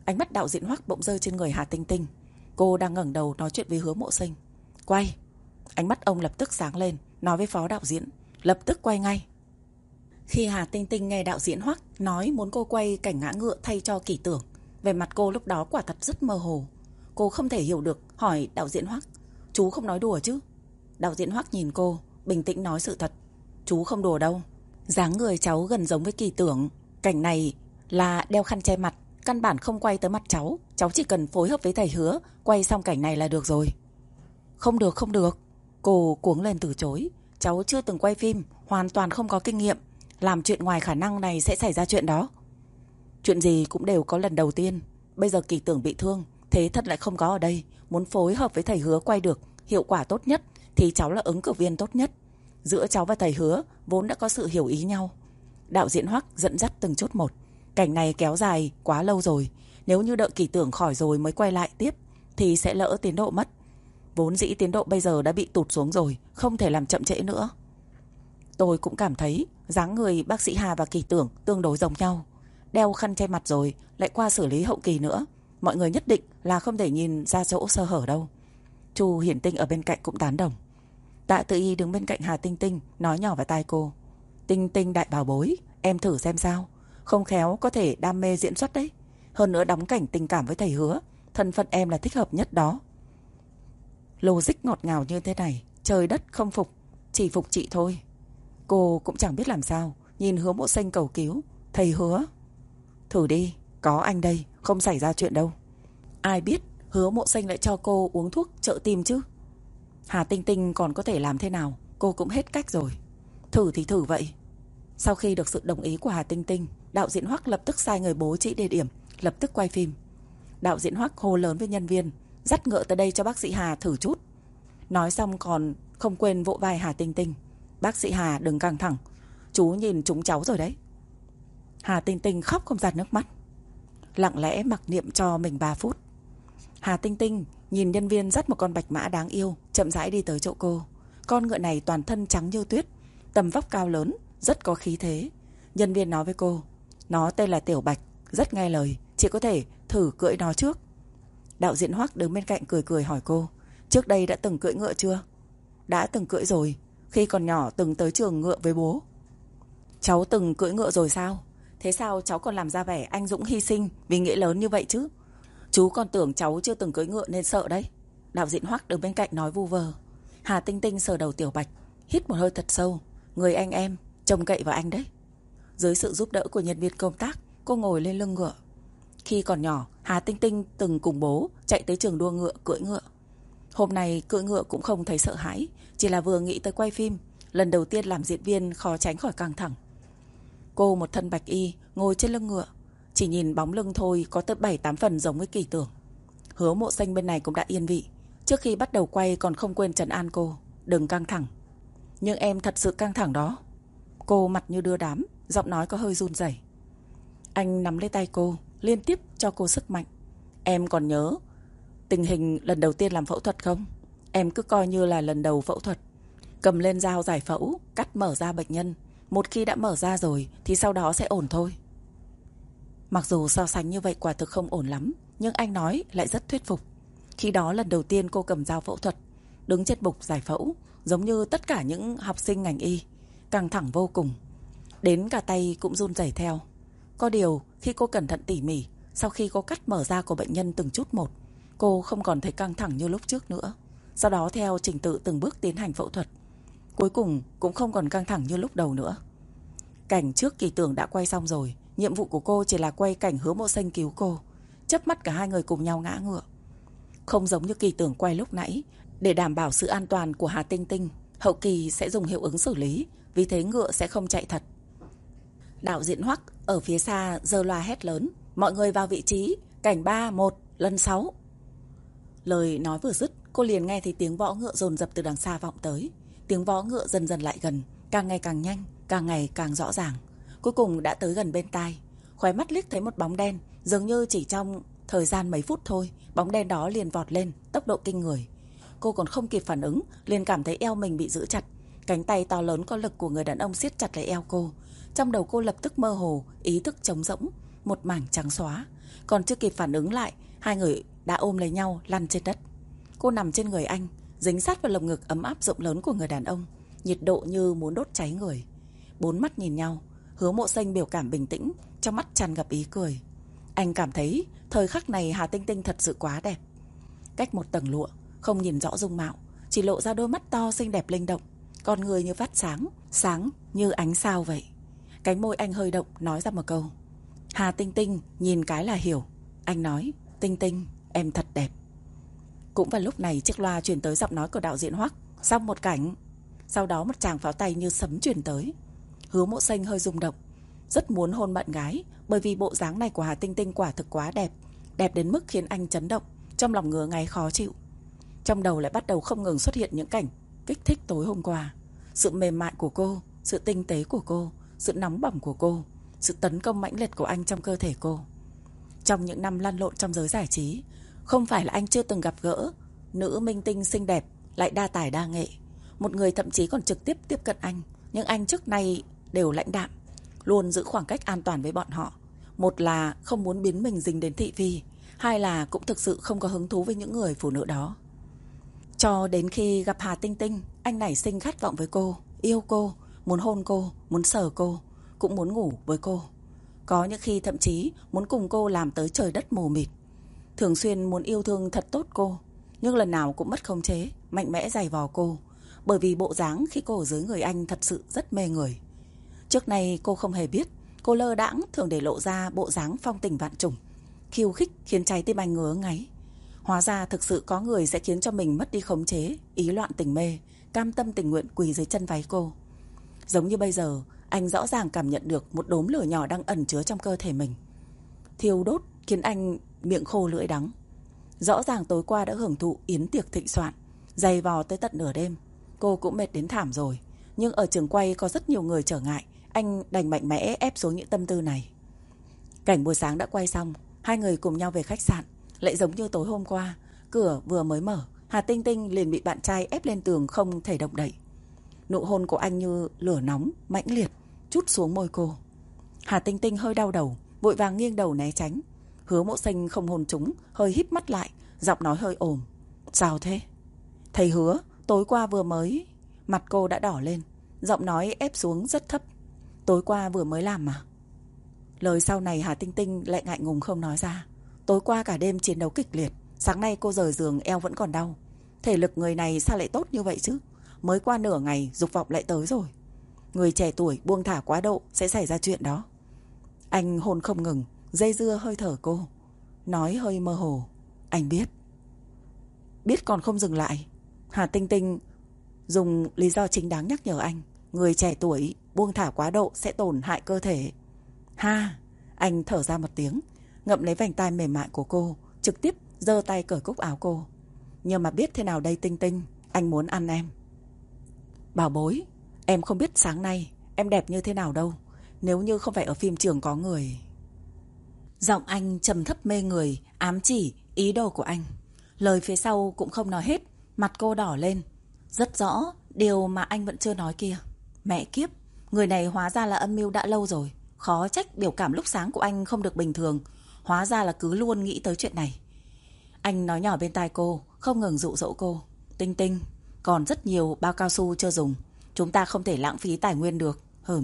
S1: Ánh mắt đạo diễn Hoắc bỗng rơi trên người Hà Tinh Tinh. Cô đang ngẩng đầu nói chuyện với Hứa Mộ Sinh. Quay. Ánh mắt ông lập tức sáng lên, nói với phó đạo diễn. Lập tức quay ngay. Khi Hà Tinh Tinh nghe đạo diễn Hoắc nói muốn cô quay cảnh ngã ngựa thay cho Kỳ Tưởng, về mặt cô lúc đó quả thật rất mơ hồ. Cô không thể hiểu được, hỏi đạo diễn Hoắc. Chú không nói đùa chứ? Đạo diễn Hoắc nhìn cô, bình tĩnh nói sự thật. Chú không đùa đâu. Dáng người cháu gần giống với Kỳ Tưởng. Cảnh này là đeo khăn che mặt, căn bản không quay tới mặt cháu. Cháu chỉ cần phối hợp với thầy Hứa, quay xong cảnh này là được rồi. Không được, không được. Cô cuống lên từ chối. Cháu chưa từng quay phim, hoàn toàn không có kinh nghiệm. Làm chuyện ngoài khả năng này sẽ xảy ra chuyện đó. Chuyện gì cũng đều có lần đầu tiên. Bây giờ Kỳ Tưởng bị thương, thế thật lại không có ở đây. Muốn phối hợp với thầy Hứa quay được hiệu quả tốt nhất thì cháu là ứng cử viên tốt nhất. Giữa cháu và thầy Hứa vốn đã có sự hiểu ý nhau. Đạo diễn Hoắc dẫn dắt từng chút một. Cảnh này kéo dài quá lâu rồi. Nếu như đợi Kỳ Tưởng khỏi rồi mới quay lại tiếp thì sẽ lỡ tiến độ mất. Vốn dĩ tiến độ bây giờ đã bị tụt xuống rồi, không thể làm chậm trễ nữa. Tôi cũng cảm thấy dáng người bác sĩ Hà và Kỳ Tưởng tương đối giống nhau. Đeo khăn che mặt rồi lại qua xử lý hậu kỳ nữa. Mọi người nhất định là không thể nhìn ra chỗ sơ hở đâu. Chu Hiển Tinh ở bên cạnh cũng tán đồng. Tạ Tự Y đứng bên cạnh Hà Tinh Tinh, nói nhỏ vào tai cô. Tinh Tinh đại bảo bối, em thử xem sao. Không khéo có thể đam mê diễn xuất đấy. Hơn nữa đóng cảnh tình cảm với thầy Hứa, thân phận em là thích hợp nhất đó. Logic ngọt ngào như thế này, trời đất không phục, chỉ phục chị thôi. Cô cũng chẳng biết làm sao, nhìn Hứa Mộ Sinh cầu cứu. Thầy Hứa, thử đi, có anh đây, không xảy ra chuyện đâu. Ai biết Hứa Mộ Sinh lại cho cô uống thuốc trợ tim chứ. Hà Tinh Tinh còn có thể làm thế nào, cô cũng hết cách rồi. Thử thì thử vậy. Sau khi được sự đồng ý của Hà Tinh Tinh, đạo diễn Hoắc lập tức sai người bố trí địa điểm, lập tức quay phim. Đạo diễn Hoắc hô lớn với nhân viên, dắt ngựa tới đây cho bác sĩ Hà thử chút. Nói xong còn không quên vỗ vai Hà Tinh Tinh. Bác sĩ Hà đừng căng thẳng, chú nhìn trúng cháu rồi đấy. Hà Tinh Tinh khóc không ra nước mắt, lặng lẽ mặc niệm cho mình 3 phút. Hà Tinh Tinh nhìn nhân viên dắt một con bạch mã đáng yêu chậm rãi đi tới chỗ cô. Con ngựa này toàn thân trắng như tuyết, tầm vóc cao lớn, rất có khí thế. Nhân viên nói với cô, nó tên là Tiểu Bạch, rất nghe lời, chị có thể thử cưỡi nó trước. Đạo diễn Hoắc đứng bên cạnh cười cười hỏi cô, trước đây đã từng cưỡi ngựa chưa? Đã từng cưỡi rồi, khi còn nhỏ từng tới trường ngựa với bố. Cháu từng cưỡi ngựa rồi sao? Thế sao cháu còn làm ra vẻ anh dũng hy sinh vì nghĩa lớn như vậy chứ? Chú còn tưởng cháu chưa từng cưỡi ngựa nên sợ đấy. Đạo diễn Hoắc đứng bên cạnh nói vu vơ. Hà Tinh Tinh sờ đầu Tiểu Bạch, hít một hơi thật sâu. Người anh em, trông cậy vào anh đấy. Dưới sự giúp đỡ của nhân viên công tác, cô ngồi lên lưng ngựa. Khi còn nhỏ, Hà Tinh Tinh từng cùng bố chạy tới trường đua ngựa cưỡi ngựa. Hôm nay cưỡi ngựa cũng không thấy sợ hãi, chỉ là vừa nghĩ tới quay phim, lần đầu tiên làm diễn viên khó tránh khỏi căng thẳng. Cô một thân bạch y ngồi trên lưng ngựa, chỉ nhìn bóng lưng thôi có tới 7-8 phần giống với Kỳ Tưởng. Hứa Mộ Sinh bên này cũng đã yên vị, trước khi bắt đầu quay còn không quên trấn an cô, đừng căng thẳng. Nhưng em thật sự căng thẳng đó. Cô mặt như đưa đám, giọng nói có hơi run rẩy. Anh nắm lấy tay cô, liên tiếp cho cô sức mạnh. Em còn nhớ tình hình lần đầu tiên làm phẫu thuật không? Em cứ coi như là lần đầu phẫu thuật. Cầm lên dao giải phẫu, cắt mở ra bệnh nhân. Một khi đã mở ra rồi thì sau đó sẽ ổn thôi. Mặc dù so sánh như vậy quả thực không ổn lắm, nhưng anh nói lại rất thuyết phục. Khi đó lần đầu tiên cô cầm dao phẫu thuật, đứng trên bục giải phẫu, giống như tất cả những học sinh ngành y, căng thẳng vô cùng. Đến cả tay cũng run rẩy theo. Có điều khi cô cẩn thận tỉ mỉ, sau khi cô cắt mở da của bệnh nhân từng chút một, cô không còn thấy căng thẳng như lúc trước nữa. Sau đó theo trình tự từng bước tiến hành phẫu thuật, cuối cùng cũng không còn căng thẳng như lúc đầu nữa. Cảnh trước Kỳ Tưởng đã quay xong rồi, nhiệm vụ của cô chỉ là quay cảnh Hứa Mộ Sinh cứu cô, chớp mắt cả hai người cùng nhau ngã ngựa. Không giống như Kỳ Tưởng quay lúc nãy, để đảm bảo sự an toàn của Hà Tinh Tinh, hậu kỳ sẽ dùng hiệu ứng xử lý, vì thế ngựa sẽ không chạy thật. Đạo diễn Hoắc ở phía xa giơ loa hét lớn, mọi người vào vị trí, cảnh 3, 1, lần 6. Lời nói vừa dứt, cô liền nghe thấy tiếng vó ngựa dồn dập từ đằng xa vọng tới. Tiếng vó ngựa dần dần lại gần, càng ngày càng nhanh, càng ngày càng rõ ràng. Cuối cùng đã tới gần bên tai. Khóe mắt liếc thấy một bóng đen, dường như chỉ trong thời gian mấy phút thôi, bóng đen đó liền vọt lên, tốc độ kinh người. Cô còn không kịp phản ứng, liền cảm thấy eo mình bị giữ chặt. Cánh tay to lớn có lực của người đàn ông siết chặt lấy eo cô. Trong đầu cô lập tức mơ hồ, ý thức trống rỗng, một mảng trắng xóa. Còn chưa kịp phản ứng lại, hai người đã ôm lấy nhau lăn trên đất. Cô nằm trên người anh, dính sát vào lồng ngực ấm áp rộng lớn của người đàn ông, nhiệt độ như muốn đốt cháy người. Bốn mắt nhìn nhau, Hứa Mộ Xanh biểu cảm bình tĩnh, trong mắt tràn ngập ý cười. Anh cảm thấy thời khắc này Hà Tinh Tinh thật sự quá đẹp. Cách một tầng lụa, không nhìn rõ dung mạo, chỉ lộ ra đôi mắt to xinh đẹp linh động, con người như phát sáng, sáng như ánh sao vậy. Cánh môi anh hơi động, nói ra một câu. Hà Tinh Tinh nhìn cái là hiểu. Anh nói, Tinh Tinh, em thật đẹp. Cũng vào lúc này chiếc loa truyền tới giọng nói của đạo diễn Hoắc. Xong một cảnh. Sau đó một tràng pháo tay như sấm truyền tới. Hứa Mộ Xanh hơi rung động, rất muốn hôn bạn gái, bởi vì bộ dáng này của Hà Tinh Tinh quả thực quá đẹp, đẹp đến mức khiến anh chấn động, trong lòng ngứa ngáy khó chịu. Trong đầu lại bắt đầu không ngừng xuất hiện những cảnh kích thích tối hôm qua. Sự mềm mại của cô, sự tinh tế của cô, sự nóng bỏng của cô, sự tấn công mãnh liệt của anh trong cơ thể cô. Trong những năm lăn lộn trong giới giải trí, không phải là anh chưa từng gặp gỡ nữ minh tinh xinh đẹp lại đa tài đa nghệ, một người thậm chí còn trực tiếp tiếp cận anh, nhưng anh trước nay đều lãnh đạm, luôn giữ khoảng cách an toàn với bọn họ. Một là không muốn biến mình dính đến thị phi, hai là cũng thực sự không có hứng thú với những người phụ nữ đó. Cho đến khi gặp Hà Tinh Tinh, anh nảy sinh khát vọng với cô, yêu cô, muốn hôn cô, muốn sờ cô, cũng muốn ngủ với cô. Có những khi thậm chí muốn cùng cô làm tới trời đất mù mịt. Thường xuyên muốn yêu thương thật tốt cô, nhưng lần nào cũng mất khống chế, mạnh mẽ giày vò cô, bởi vì bộ dáng khi cô ở dưới người anh thật sự rất mê người. Trước nay cô không hề biết, cô lơ đãng thường để lộ ra bộ dáng phong tình vạn trùng, khiêu khích khiến trái tim anh ngứa ngáy. Hóa ra thực sự có người sẽ khiến cho mình mất đi khống chế, ý loạn tình mê, cam tâm tình nguyện quỳ dưới chân váy cô. Giống như bây giờ, anh rõ ràng cảm nhận được một đốm lửa nhỏ đang ẩn chứa trong cơ thể mình, thiêu đốt khiến anh miệng khô lưỡi đắng. Rõ ràng tối qua đã hưởng thụ yến tiệc thịnh soạn, dày vò tới tận nửa đêm. Cô cũng mệt đến thảm rồi, nhưng ở trường quay có rất nhiều người trở ngại, anh đành mạnh mẽ ép xuống những tâm tư này. Cảnh buổi sáng đã quay xong, hai người cùng nhau về khách sạn. Lại giống như tối hôm qua, cửa vừa mới mở, Hà Tinh Tinh liền bị bạn trai ép lên tường không thể động đậy. Nụ hôn của anh như lửa nóng, mãnh liệt, trút xuống môi cô. Hà Tinh Tinh hơi đau đầu, vội vàng nghiêng đầu né tránh. Hứa Mộ Xanh không hôn trúng, hơi híp mắt lại, giọng nói hơi ồm. Sao thế? Thầy Hứa, tối qua vừa mới... Mặt cô đã đỏ lên, giọng nói ép xuống rất thấp. Tối qua vừa mới làm mà. Lời sau này Hà Tinh Tinh lại ngại ngùng không nói ra. Tối qua cả đêm chiến đấu kịch liệt, sáng nay cô rời giường eo vẫn còn đau. Thể lực người này sao lại tốt như vậy chứ? Mới qua nửa ngày dục vọng lại tới rồi. Người trẻ tuổi buông thả quá độ sẽ xảy ra chuyện đó. Anh hôn không ngừng, dây dưa hơi thở cô, nói hơi mơ hồ. Anh biết. Biết còn không dừng lại. Hà Tinh Tinh dùng lý do chính đáng nhắc nhở anh. Người trẻ tuổi buông thả quá độ sẽ tổn hại cơ thể. Ha. Anh thở ra một tiếng, ngậm lấy vành tai mềm mại của cô, trực tiếp giơ tay cởi cúc áo cô. Nhưng mà biết thế nào đây Tinh Tinh, anh muốn ăn em. Bảo bối, em không biết sáng nay em đẹp như thế nào đâu, nếu như không phải ở phim Trường Có Người. Giọng anh trầm thấp mê người, ám chỉ ý đồ của anh. Lời phía sau cũng không nói hết, mặt cô đỏ lên. Rất rõ điều mà anh vẫn chưa nói kia. Mẹ kiếp, người này hóa ra là âm mưu đã lâu rồi. Khó trách biểu cảm lúc sáng của anh không được bình thường. Hóa ra là cứ luôn nghĩ tới chuyện này. Anh nói nhỏ bên tai cô, không ngừng dụ dỗ cô. Tinh Tinh, còn rất nhiều bao cao su chưa dùng, chúng ta không thể lãng phí tài nguyên được.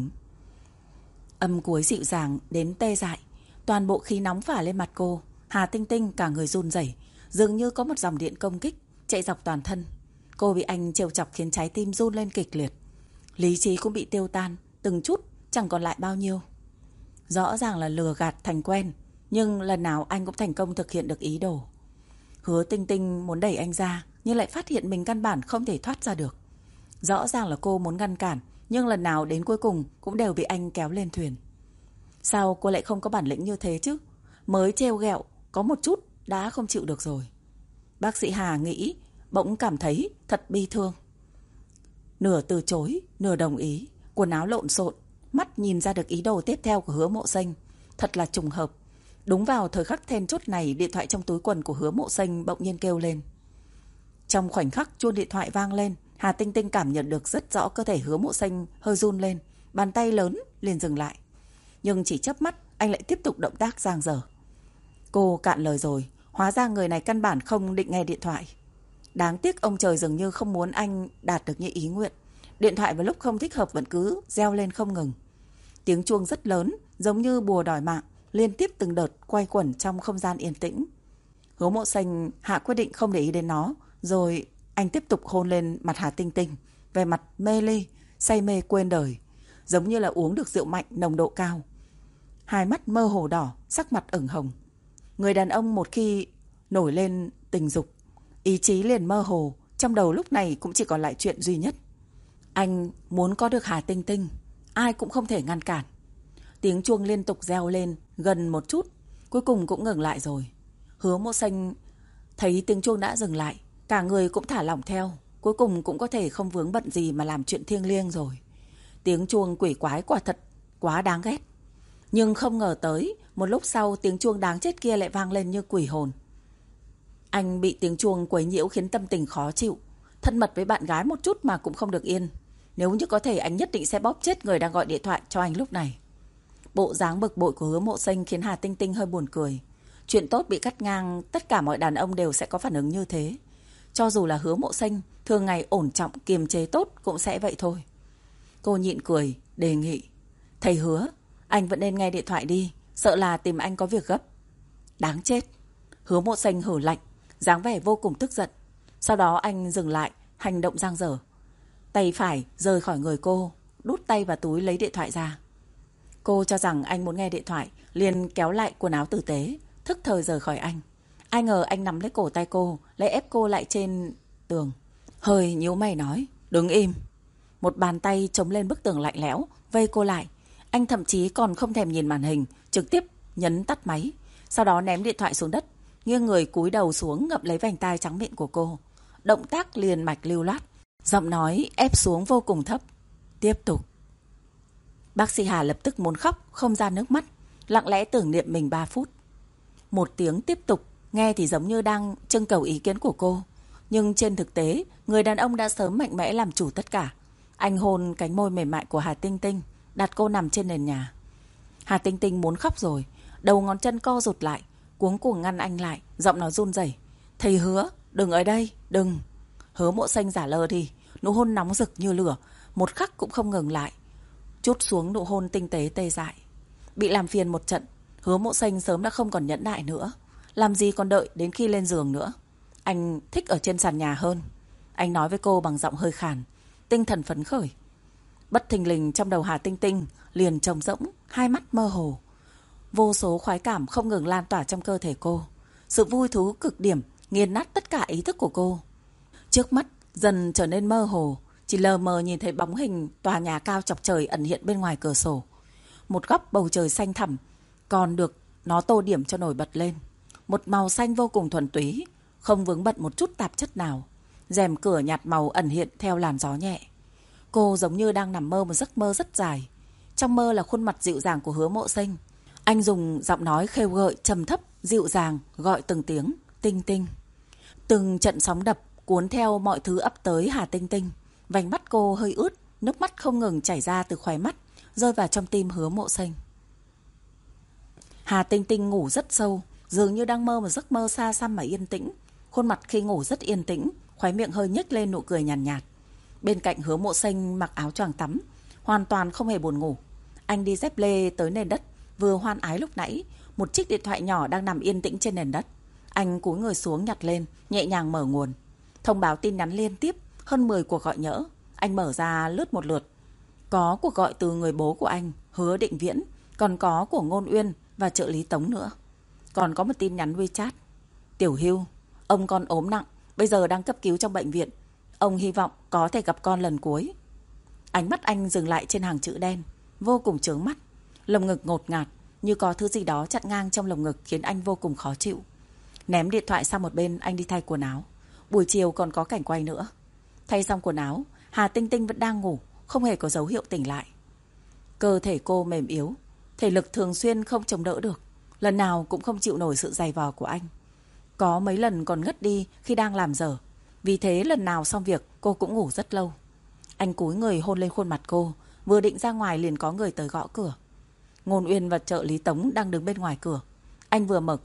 S1: Âm cuối dịu dàng đến tê dại, toàn bộ khí nóng phả lên mặt cô. Hà Tinh Tinh cả người run rẩy, dường như có một dòng điện công kích chạy dọc toàn thân. Cô bị anh trêu chọc khiến trái tim run lên kịch liệt, lý trí cũng bị tiêu tan, từng chút chẳng còn lại bao nhiêu. Rõ ràng là lừa gạt thành quen, nhưng lần nào anh cũng thành công thực hiện được ý đồ. Hứa Tinh Tinh muốn đẩy anh ra, nhưng lại phát hiện mình căn bản không thể thoát ra được. Rõ ràng là cô muốn ngăn cản, nhưng lần nào đến cuối cùng cũng đều bị anh kéo lên thuyền. Sao cô lại không có bản lĩnh như thế chứ? Mới trêu ghẹo có một chút đã không chịu được rồi. Bác sĩ Hà nghĩ, bỗng cảm thấy thật bi thương. Nửa từ chối, nửa đồng ý, quần áo lộn xộn, mắt nhìn ra được ý đồ tiếp theo của Hứa Mộ Xanh. Thật là trùng hợp. Đúng vào thời khắc then chốt này, điện thoại trong túi quần của Hứa Mộ Xanh bỗng nhiên kêu lên. Trong khoảnh khắc chuông điện thoại vang lên, Hà Tinh Tinh cảm nhận được rất rõ cơ thể Hứa Mộ Xanh hơi run lên, bàn tay lớn liền dừng lại. Nhưng chỉ chớp mắt, anh lại tiếp tục động tác giang dở. Cô cạn lời rồi, hóa ra người này căn bản không định nghe điện thoại. Đáng tiếc ông trời dường như không muốn anh đạt được như ý nguyện. Điện thoại vào lúc không thích hợp vẫn cứ reo lên không ngừng. Tiếng chuông rất lớn, giống như bùa đòi mạng, liên tiếp từng đợt quay quẩn trong không gian yên tĩnh. Hứa Mộ Xanh hạ quyết định không để ý đến nó, rồi anh tiếp tục hôn lên mặt Hà Tinh Tinh, về mặt mê ly, say mê quên đời, giống như là uống được rượu mạnh nồng độ cao. Hai mắt mơ hồ đỏ, sắc mặt ửng hồng. Người đàn ông một khi nổi lên tình dục, ý chí liền mơ hồ, trong đầu lúc này cũng chỉ còn lại chuyện duy nhất. Anh muốn có được Hà Tinh Tinh, ai cũng không thể ngăn cản. Tiếng chuông liên tục reo lên, gần một chút, cuối cùng cũng ngừng lại rồi. Hứa Mộ Xanh thấy tiếng chuông đã dừng lại, cả người cũng thả lỏng theo, cuối cùng cũng có thể không vướng bận gì mà làm chuyện thiêng liêng rồi. Tiếng chuông quỷ quái quả thật quá đáng ghét. Nhưng không ngờ tới, một lúc sau tiếng chuông đáng chết kia lại vang lên như quỷ hồn. Anh bị tiếng chuông quấy nhiễu khiến tâm tình khó chịu. Thân mật với bạn gái một chút mà cũng không được yên. Nếu như có thể anh nhất định sẽ bóp chết người đang gọi điện thoại cho anh lúc này. Bộ dáng bực bội của Hứa Mộ Xanh khiến Hà Tinh Tinh hơi buồn cười. Chuyện tốt bị cắt ngang, tất cả mọi đàn ông đều sẽ có phản ứng như thế. Cho dù là Hứa Mộ Xanh thường ngày ổn trọng kiềm chế tốt cũng sẽ vậy thôi. Cô nhịn cười, đề nghị: "Thầy Hứa, anh vẫn nên nghe điện thoại đi, sợ là tìm anh có việc gấp." Đáng chết. Hứa Mộ Xanh hử lạnh, dáng vẻ vô cùng tức giận. Sau đó anh dừng lại, hành động dang dở. Tay phải rời khỏi người cô, đút tay vào túi lấy điện thoại ra. Cô cho rằng anh muốn nghe điện thoại, liền kéo lại quần áo tử tế, thức thời rời khỏi anh. Ai ngờ anh nắm lấy cổ tay cô, lấy ép cô lại trên tường. Hơi nhíu mày nói: "Đứng im." Một bàn tay chống lên bức tường lạnh lẽo, vây cô lại. Anh thậm chí còn không thèm nhìn màn hình, trực tiếp nhấn tắt máy. Sau đó ném điện thoại xuống đất, nghiêng người cúi đầu xuống ngậm lấy vành tai trắng mịn của cô. Động tác liền mạch lưu loát, giọng nói ép xuống vô cùng thấp: "Tiếp tục." Bác sĩ Hà lập tức muốn khóc, không ra nước mắt, lặng lẽ tưởng niệm mình 3 phút. Một tiếng tiếp tục, nghe thì giống như đang trưng cầu ý kiến của cô. Nhưng trên thực tế, người đàn ông đã sớm mạnh mẽ làm chủ tất cả. Anh hôn cánh môi mềm mại của Hà Tinh Tinh, đặt cô nằm trên nền nhà. Hà Tinh Tinh muốn khóc rồi, đầu ngón chân co rụt lại, cuống cuồng ngăn anh lại, giọng nói run rẩy: "Thầy Hứa, đừng ở đây, đừng." Hứa Mộ Xanh giả lơ đi, nụ hôn nóng rực như lửa, một khắc cũng không ngừng lại, trút xuống nụ hôn tinh tế tê dại. Bị làm phiền một trận, Hứa Mộ Xanh sớm đã không còn nhẫn nại nữa, làm gì còn đợi đến khi lên giường nữa. Anh thích ở trên sàn nhà hơn. Anh nói với cô bằng giọng hơi khàn, tinh thần phấn khởi. Bất thình lình trong đầu Hà Tinh Tinh liền trống rỗng, hai mắt mơ hồ. Vô số khoái cảm không ngừng lan tỏa trong cơ thể cô. Sự vui thú cực điểm nghiền nát tất cả ý thức của cô. Trước mắt dần trở nên mơ hồ, chỉ lờ mờ nhìn thấy bóng hình tòa nhà cao chọc trời ẩn hiện bên ngoài cửa sổ. Một góc bầu trời xanh thẳm còn được nó tô điểm cho nổi bật lên. Một màu xanh vô cùng thuần túy, không vướng bận một chút tạp chất nào. Rèm cửa nhạt màu ẩn hiện theo làn gió nhẹ. Cô giống như đang nằm mơ một giấc mơ rất dài. Trong mơ là khuôn mặt dịu dàng của Hứa Mộ Xanh. Anh dùng giọng nói khêu gợi trầm thấp, dịu dàng gọi từng tiếng Tinh Tinh. Từng trận sóng đập cuốn theo mọi thứ ập tới Hà Tinh Tinh. Vành mắt cô hơi ướt, nước mắt không ngừng chảy ra từ khóe mắt, rơi vào trong tim Hứa Mộ Xanh. Hà Tinh Tinh ngủ rất sâu, dường như đang mơ một giấc mơ xa xăm mà yên tĩnh. Khuôn mặt khi ngủ rất yên tĩnh, khóe miệng hơi nhếch lên nụ cười nhàn nhạt. Bên cạnh Hứa Mộ Xanh mặc áo choàng tắm, hoàn toàn không hề buồn ngủ. Anh đi dép lê tới nền đất, vừa hoan ái lúc nãy, một chiếc điện thoại nhỏ đang nằm yên tĩnh trên nền đất. Anh cúi người xuống nhặt lên, nhẹ nhàng mở nguồn. Thông báo tin nhắn liên tiếp, hơn 10 cuộc gọi nhỡ. Anh mở ra lướt một lượt. Có cuộc gọi từ người bố của anh, Hứa Định Viễn, còn có của Ngôn Uyên và trợ lý Tống nữa. Còn có một tin nhắn WeChat: "Tiểu Hưu, ông con ốm nặng, bây giờ đang cấp cứu trong bệnh viện. Ông hy vọng có thể gặp con lần cuối." Ánh mắt anh dừng lại trên hàng chữ đen, vô cùng chướng mắt. Lồng ngực ngột ngạt, như có thứ gì đó chặn ngang trong lồng ngực khiến anh vô cùng khó chịu. Ném điện thoại sang một bên, anh đi thay quần áo. Buổi chiều còn có cảnh quay nữa. Thay xong quần áo, Hà Tinh Tinh vẫn đang ngủ, không hề có dấu hiệu tỉnh lại. Cơ thể cô mềm yếu, thể lực thường xuyên không chống đỡ được, lần nào cũng không chịu nổi sự dày vò của anh. Có mấy lần còn ngất đi khi đang làm dở. Vì thế lần nào xong việc cô cũng ngủ rất lâu. Anh cúi người hôn lên khuôn mặt cô, vừa định ra ngoài liền có người tới gõ cửa. Ngôn Uyên và trợ lý Tống đang đứng bên ngoài cửa. Anh vừa mở cửa,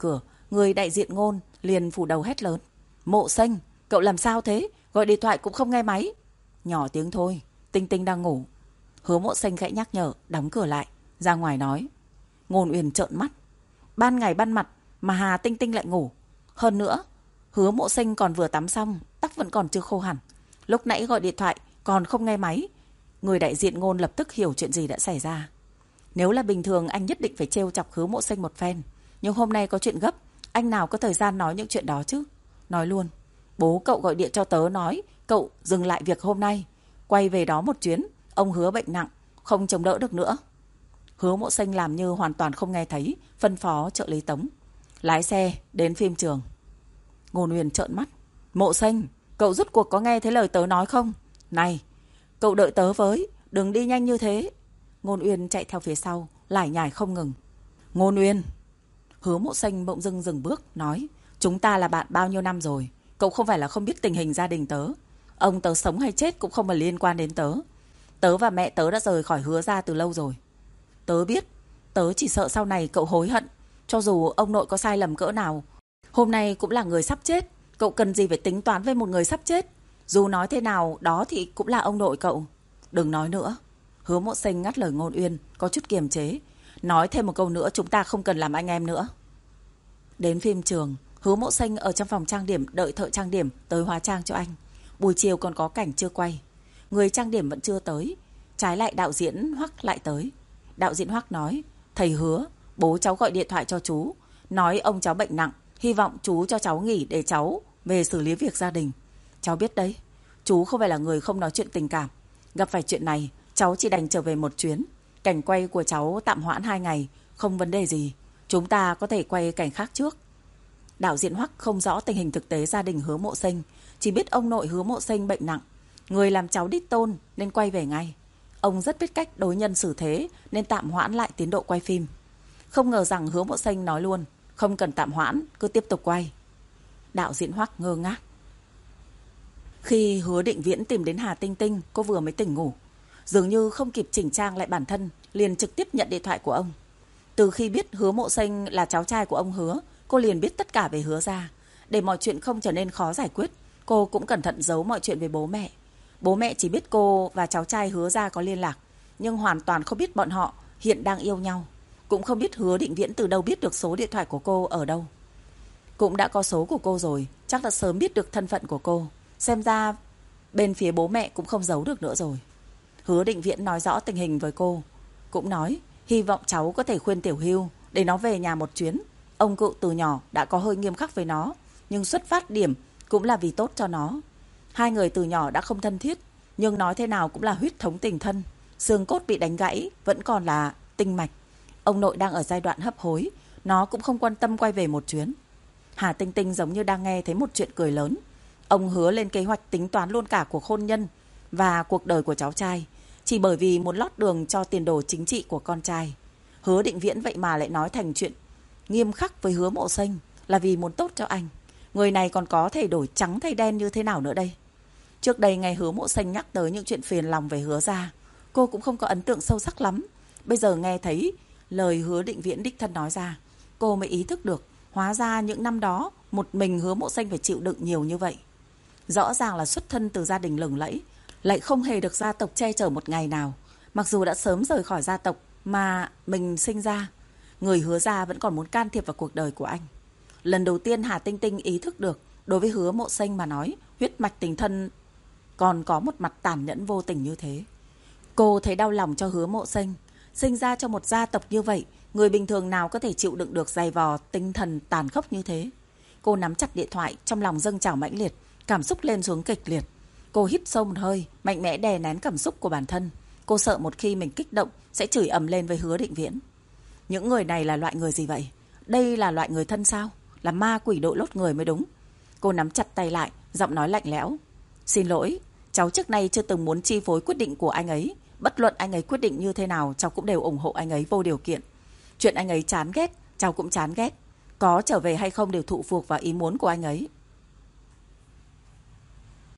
S1: Người đại diện Ngôn liền phủ đầu hét lớn. Mộ Xanh, cậu làm sao thế? Gọi điện thoại cũng không nghe máy. Nhỏ tiếng thôi, Tinh Tinh đang ngủ. Hứa Mộ Xanh khẽ nhắc nhở, đóng cửa lại, ra ngoài nói. Ngôn Uyên trợn mắt. Ban ngày ban mặt mà Hà Tinh Tinh lại ngủ. Hơn nữa, Hứa Mộ Xanh còn vừa tắm xong, tóc vẫn còn chưa khô hẳn. Lúc nãy gọi điện thoại còn không nghe máy. Người đại diện Ngôn lập tức hiểu chuyện gì đã xảy ra. Nếu là bình thường anh nhất định phải trêu chọc Hứa Mộ Xanh một phen. Nhưng hôm nay có chuyện gấp, anh nào có thời gian nói những chuyện đó chứ. Nói luôn, bố cậu gọi điện cho tớ nói cậu dừng lại việc hôm nay, quay về đó một chuyến. Ông Hứa bệnh nặng, không chống đỡ được nữa. Hứa Mộ Xanh làm như hoàn toàn không nghe thấy, phân phó trợ lý Tống. Lái xe đến phim trường. Ngôn Uyên trợn mắt. Mộ Xanh, cậu rút cuộc có nghe thấy lời tớ nói không? Này, cậu đợi tớ với, đừng đi nhanh như thế. Ngôn Uyên chạy theo phía sau, lải nhải không ngừng. Ngôn Uyên. Hứa Mộ Xanh bỗng dưng dừng bước, nói. Chúng ta là bạn bao nhiêu năm rồi, cậu không phải là không biết tình hình gia đình tớ. Ông tớ sống hay chết cũng không mà liên quan đến tớ. Tớ và mẹ tớ đã rời khỏi Hứa gia từ lâu rồi. Tớ biết, tớ chỉ sợ sau này cậu hối hận. Cho dù ông nội có sai lầm cỡ nào, hôm nay cũng là người sắp chết. Cậu cần gì phải tính toán với một người sắp chết? Dù nói thế nào đó thì cũng là ông nội cậu. Đừng nói nữa. Hứa Mộ Xanh ngắt lời Ngôn Uyên, có chút kiềm chế. Nói thêm một câu nữa chúng ta không cần làm anh em nữa. Đến phim trường, Hứa Mộ Xanh ở trong phòng trang điểm đợi thợ trang điểm tới hóa trang cho anh. Buổi chiều còn có cảnh chưa quay, người trang điểm vẫn chưa tới. Trái lại đạo diễn Hoắc lại tới. Đạo diễn Hoắc nói. Thầy Hứa, bố cháu gọi điện thoại cho chú, nói ông cháu bệnh nặng, hy vọng chú cho cháu nghỉ để cháu về xử lý việc gia đình. Cháu biết đấy, chú không phải là người không nói chuyện tình cảm. Gặp phải chuyện này, cháu chỉ đành trở về một chuyến. Cảnh quay của cháu tạm hoãn 2 ngày, không vấn đề gì. Chúng ta có thể quay cảnh khác trước. Đạo diễn Hoắc không rõ tình hình thực tế gia đình Hứa Mộ Xanh, chỉ biết ông nội Hứa Mộ Xanh bệnh nặng, người làm cháu đích tôn nên quay về ngay. Ông rất biết cách đối nhân xử thế nên tạm hoãn lại tiến độ quay phim. Không ngờ rằng Hứa Mộ Xanh nói luôn, không cần tạm hoãn, cứ tiếp tục quay. Đạo diễn Hoắc ngơ ngác. Khi Hứa Định Viễn tìm đến Hà Tinh Tinh, cô vừa mới tỉnh ngủ. Dường như không kịp chỉnh trang lại bản thân, liền trực tiếp nhận điện thoại của ông. Từ khi biết Hứa Mộ Xanh là cháu trai của ông Hứa, cô liền biết tất cả về Hứa gia. Để mọi chuyện không trở nên khó giải quyết, cô cũng cẩn thận giấu mọi chuyện với bố mẹ. Bố mẹ chỉ biết cô và cháu trai Hứa gia có liên lạc, nhưng hoàn toàn không biết bọn họ hiện đang yêu nhau. Cũng không biết Hứa Định Viễn từ đâu biết được số điện thoại của cô ở đâu. Cũng đã có số của cô rồi, chắc là sớm biết được thân phận của cô. Xem ra bên phía bố mẹ cũng không giấu được nữa rồi. Hứa Định Viễn nói rõ tình hình với cô, cũng nói hy vọng cháu có thể khuyên Tiểu Hưu để nó về nhà một chuyến. Ông cụ từ nhỏ đã có hơi nghiêm khắc với nó, nhưng xuất phát điểm cũng là vì tốt cho nó. Hai người từ nhỏ đã không thân thiết, nhưng nói thế nào cũng là huyết thống tình thân. Xương cốt bị đánh gãy vẫn còn là tinh mạch. Ông nội đang ở giai đoạn hấp hối, nó cũng không quan tâm quay về một chuyến. Hà Tinh Tinh giống như đang nghe thấy một chuyện cười lớn. Ông Hứa lên kế hoạch tính toán luôn cả cuộc hôn nhân và cuộc đời của cháu trai, chỉ bởi vì muốn lót đường cho tiền đồ chính trị của con trai. Hứa Định Viễn vậy mà lại nói thành chuyện nghiêm khắc với Hứa Mộ Xanh là vì muốn tốt cho anh. Người này còn có thể đổi trắng thay đen như thế nào nữa đây? Trước đây nghe Hứa Mộ Xanh nhắc tới những chuyện phiền lòng về Hứa gia, cô cũng không có ấn tượng sâu sắc lắm. Bây giờ nghe thấy lời Hứa Định Viễn đích thân nói ra, cô mới ý thức được, hóa ra những năm đó một mình Hứa Mộ Xanh phải chịu đựng nhiều như vậy. Rõ ràng là xuất thân từ gia đình lừng lẫy, lại không hề được gia tộc che chở một ngày nào. Mặc dù đã sớm rời khỏi gia tộc mà mình sinh ra, người Hứa gia vẫn còn muốn can thiệp vào cuộc đời của anh. Lần đầu tiên Hà Tinh Tinh ý thức được, đối với Hứa Mộ Xanh mà nói, huyết mạch tình thân còn có một mặt tàn nhẫn vô tình như thế. Cô thấy đau lòng cho Hứa Mộ Xanh. Sinh ra trong một gia tộc như vậy, người bình thường nào có thể chịu đựng được dày vò tinh thần tàn khốc như thế. Cô nắm chặt điện thoại, trong lòng dâng trào mãnh liệt, cảm xúc lên xuống kịch liệt. Cô hít sâu một hơi, mạnh mẽ đè nén cảm xúc của bản thân. Cô sợ một khi mình kích động sẽ chửi ầm lên với Hứa Định Viễn. Những người này là loại người gì vậy? Đây là loại người thân sao? Là ma quỷ đội lốt người mới đúng. Cô nắm chặt tay lại, giọng nói lạnh lẽo. Xin lỗi, cháu trước nay chưa từng muốn chi phối quyết định của anh ấy. Bất luận anh ấy quyết định như thế nào, cháu cũng đều ủng hộ anh ấy vô điều kiện. Chuyện anh ấy chán ghét, cháu cũng chán ghét. Có trở về hay không đều thụ thuộc vào ý muốn của anh ấy.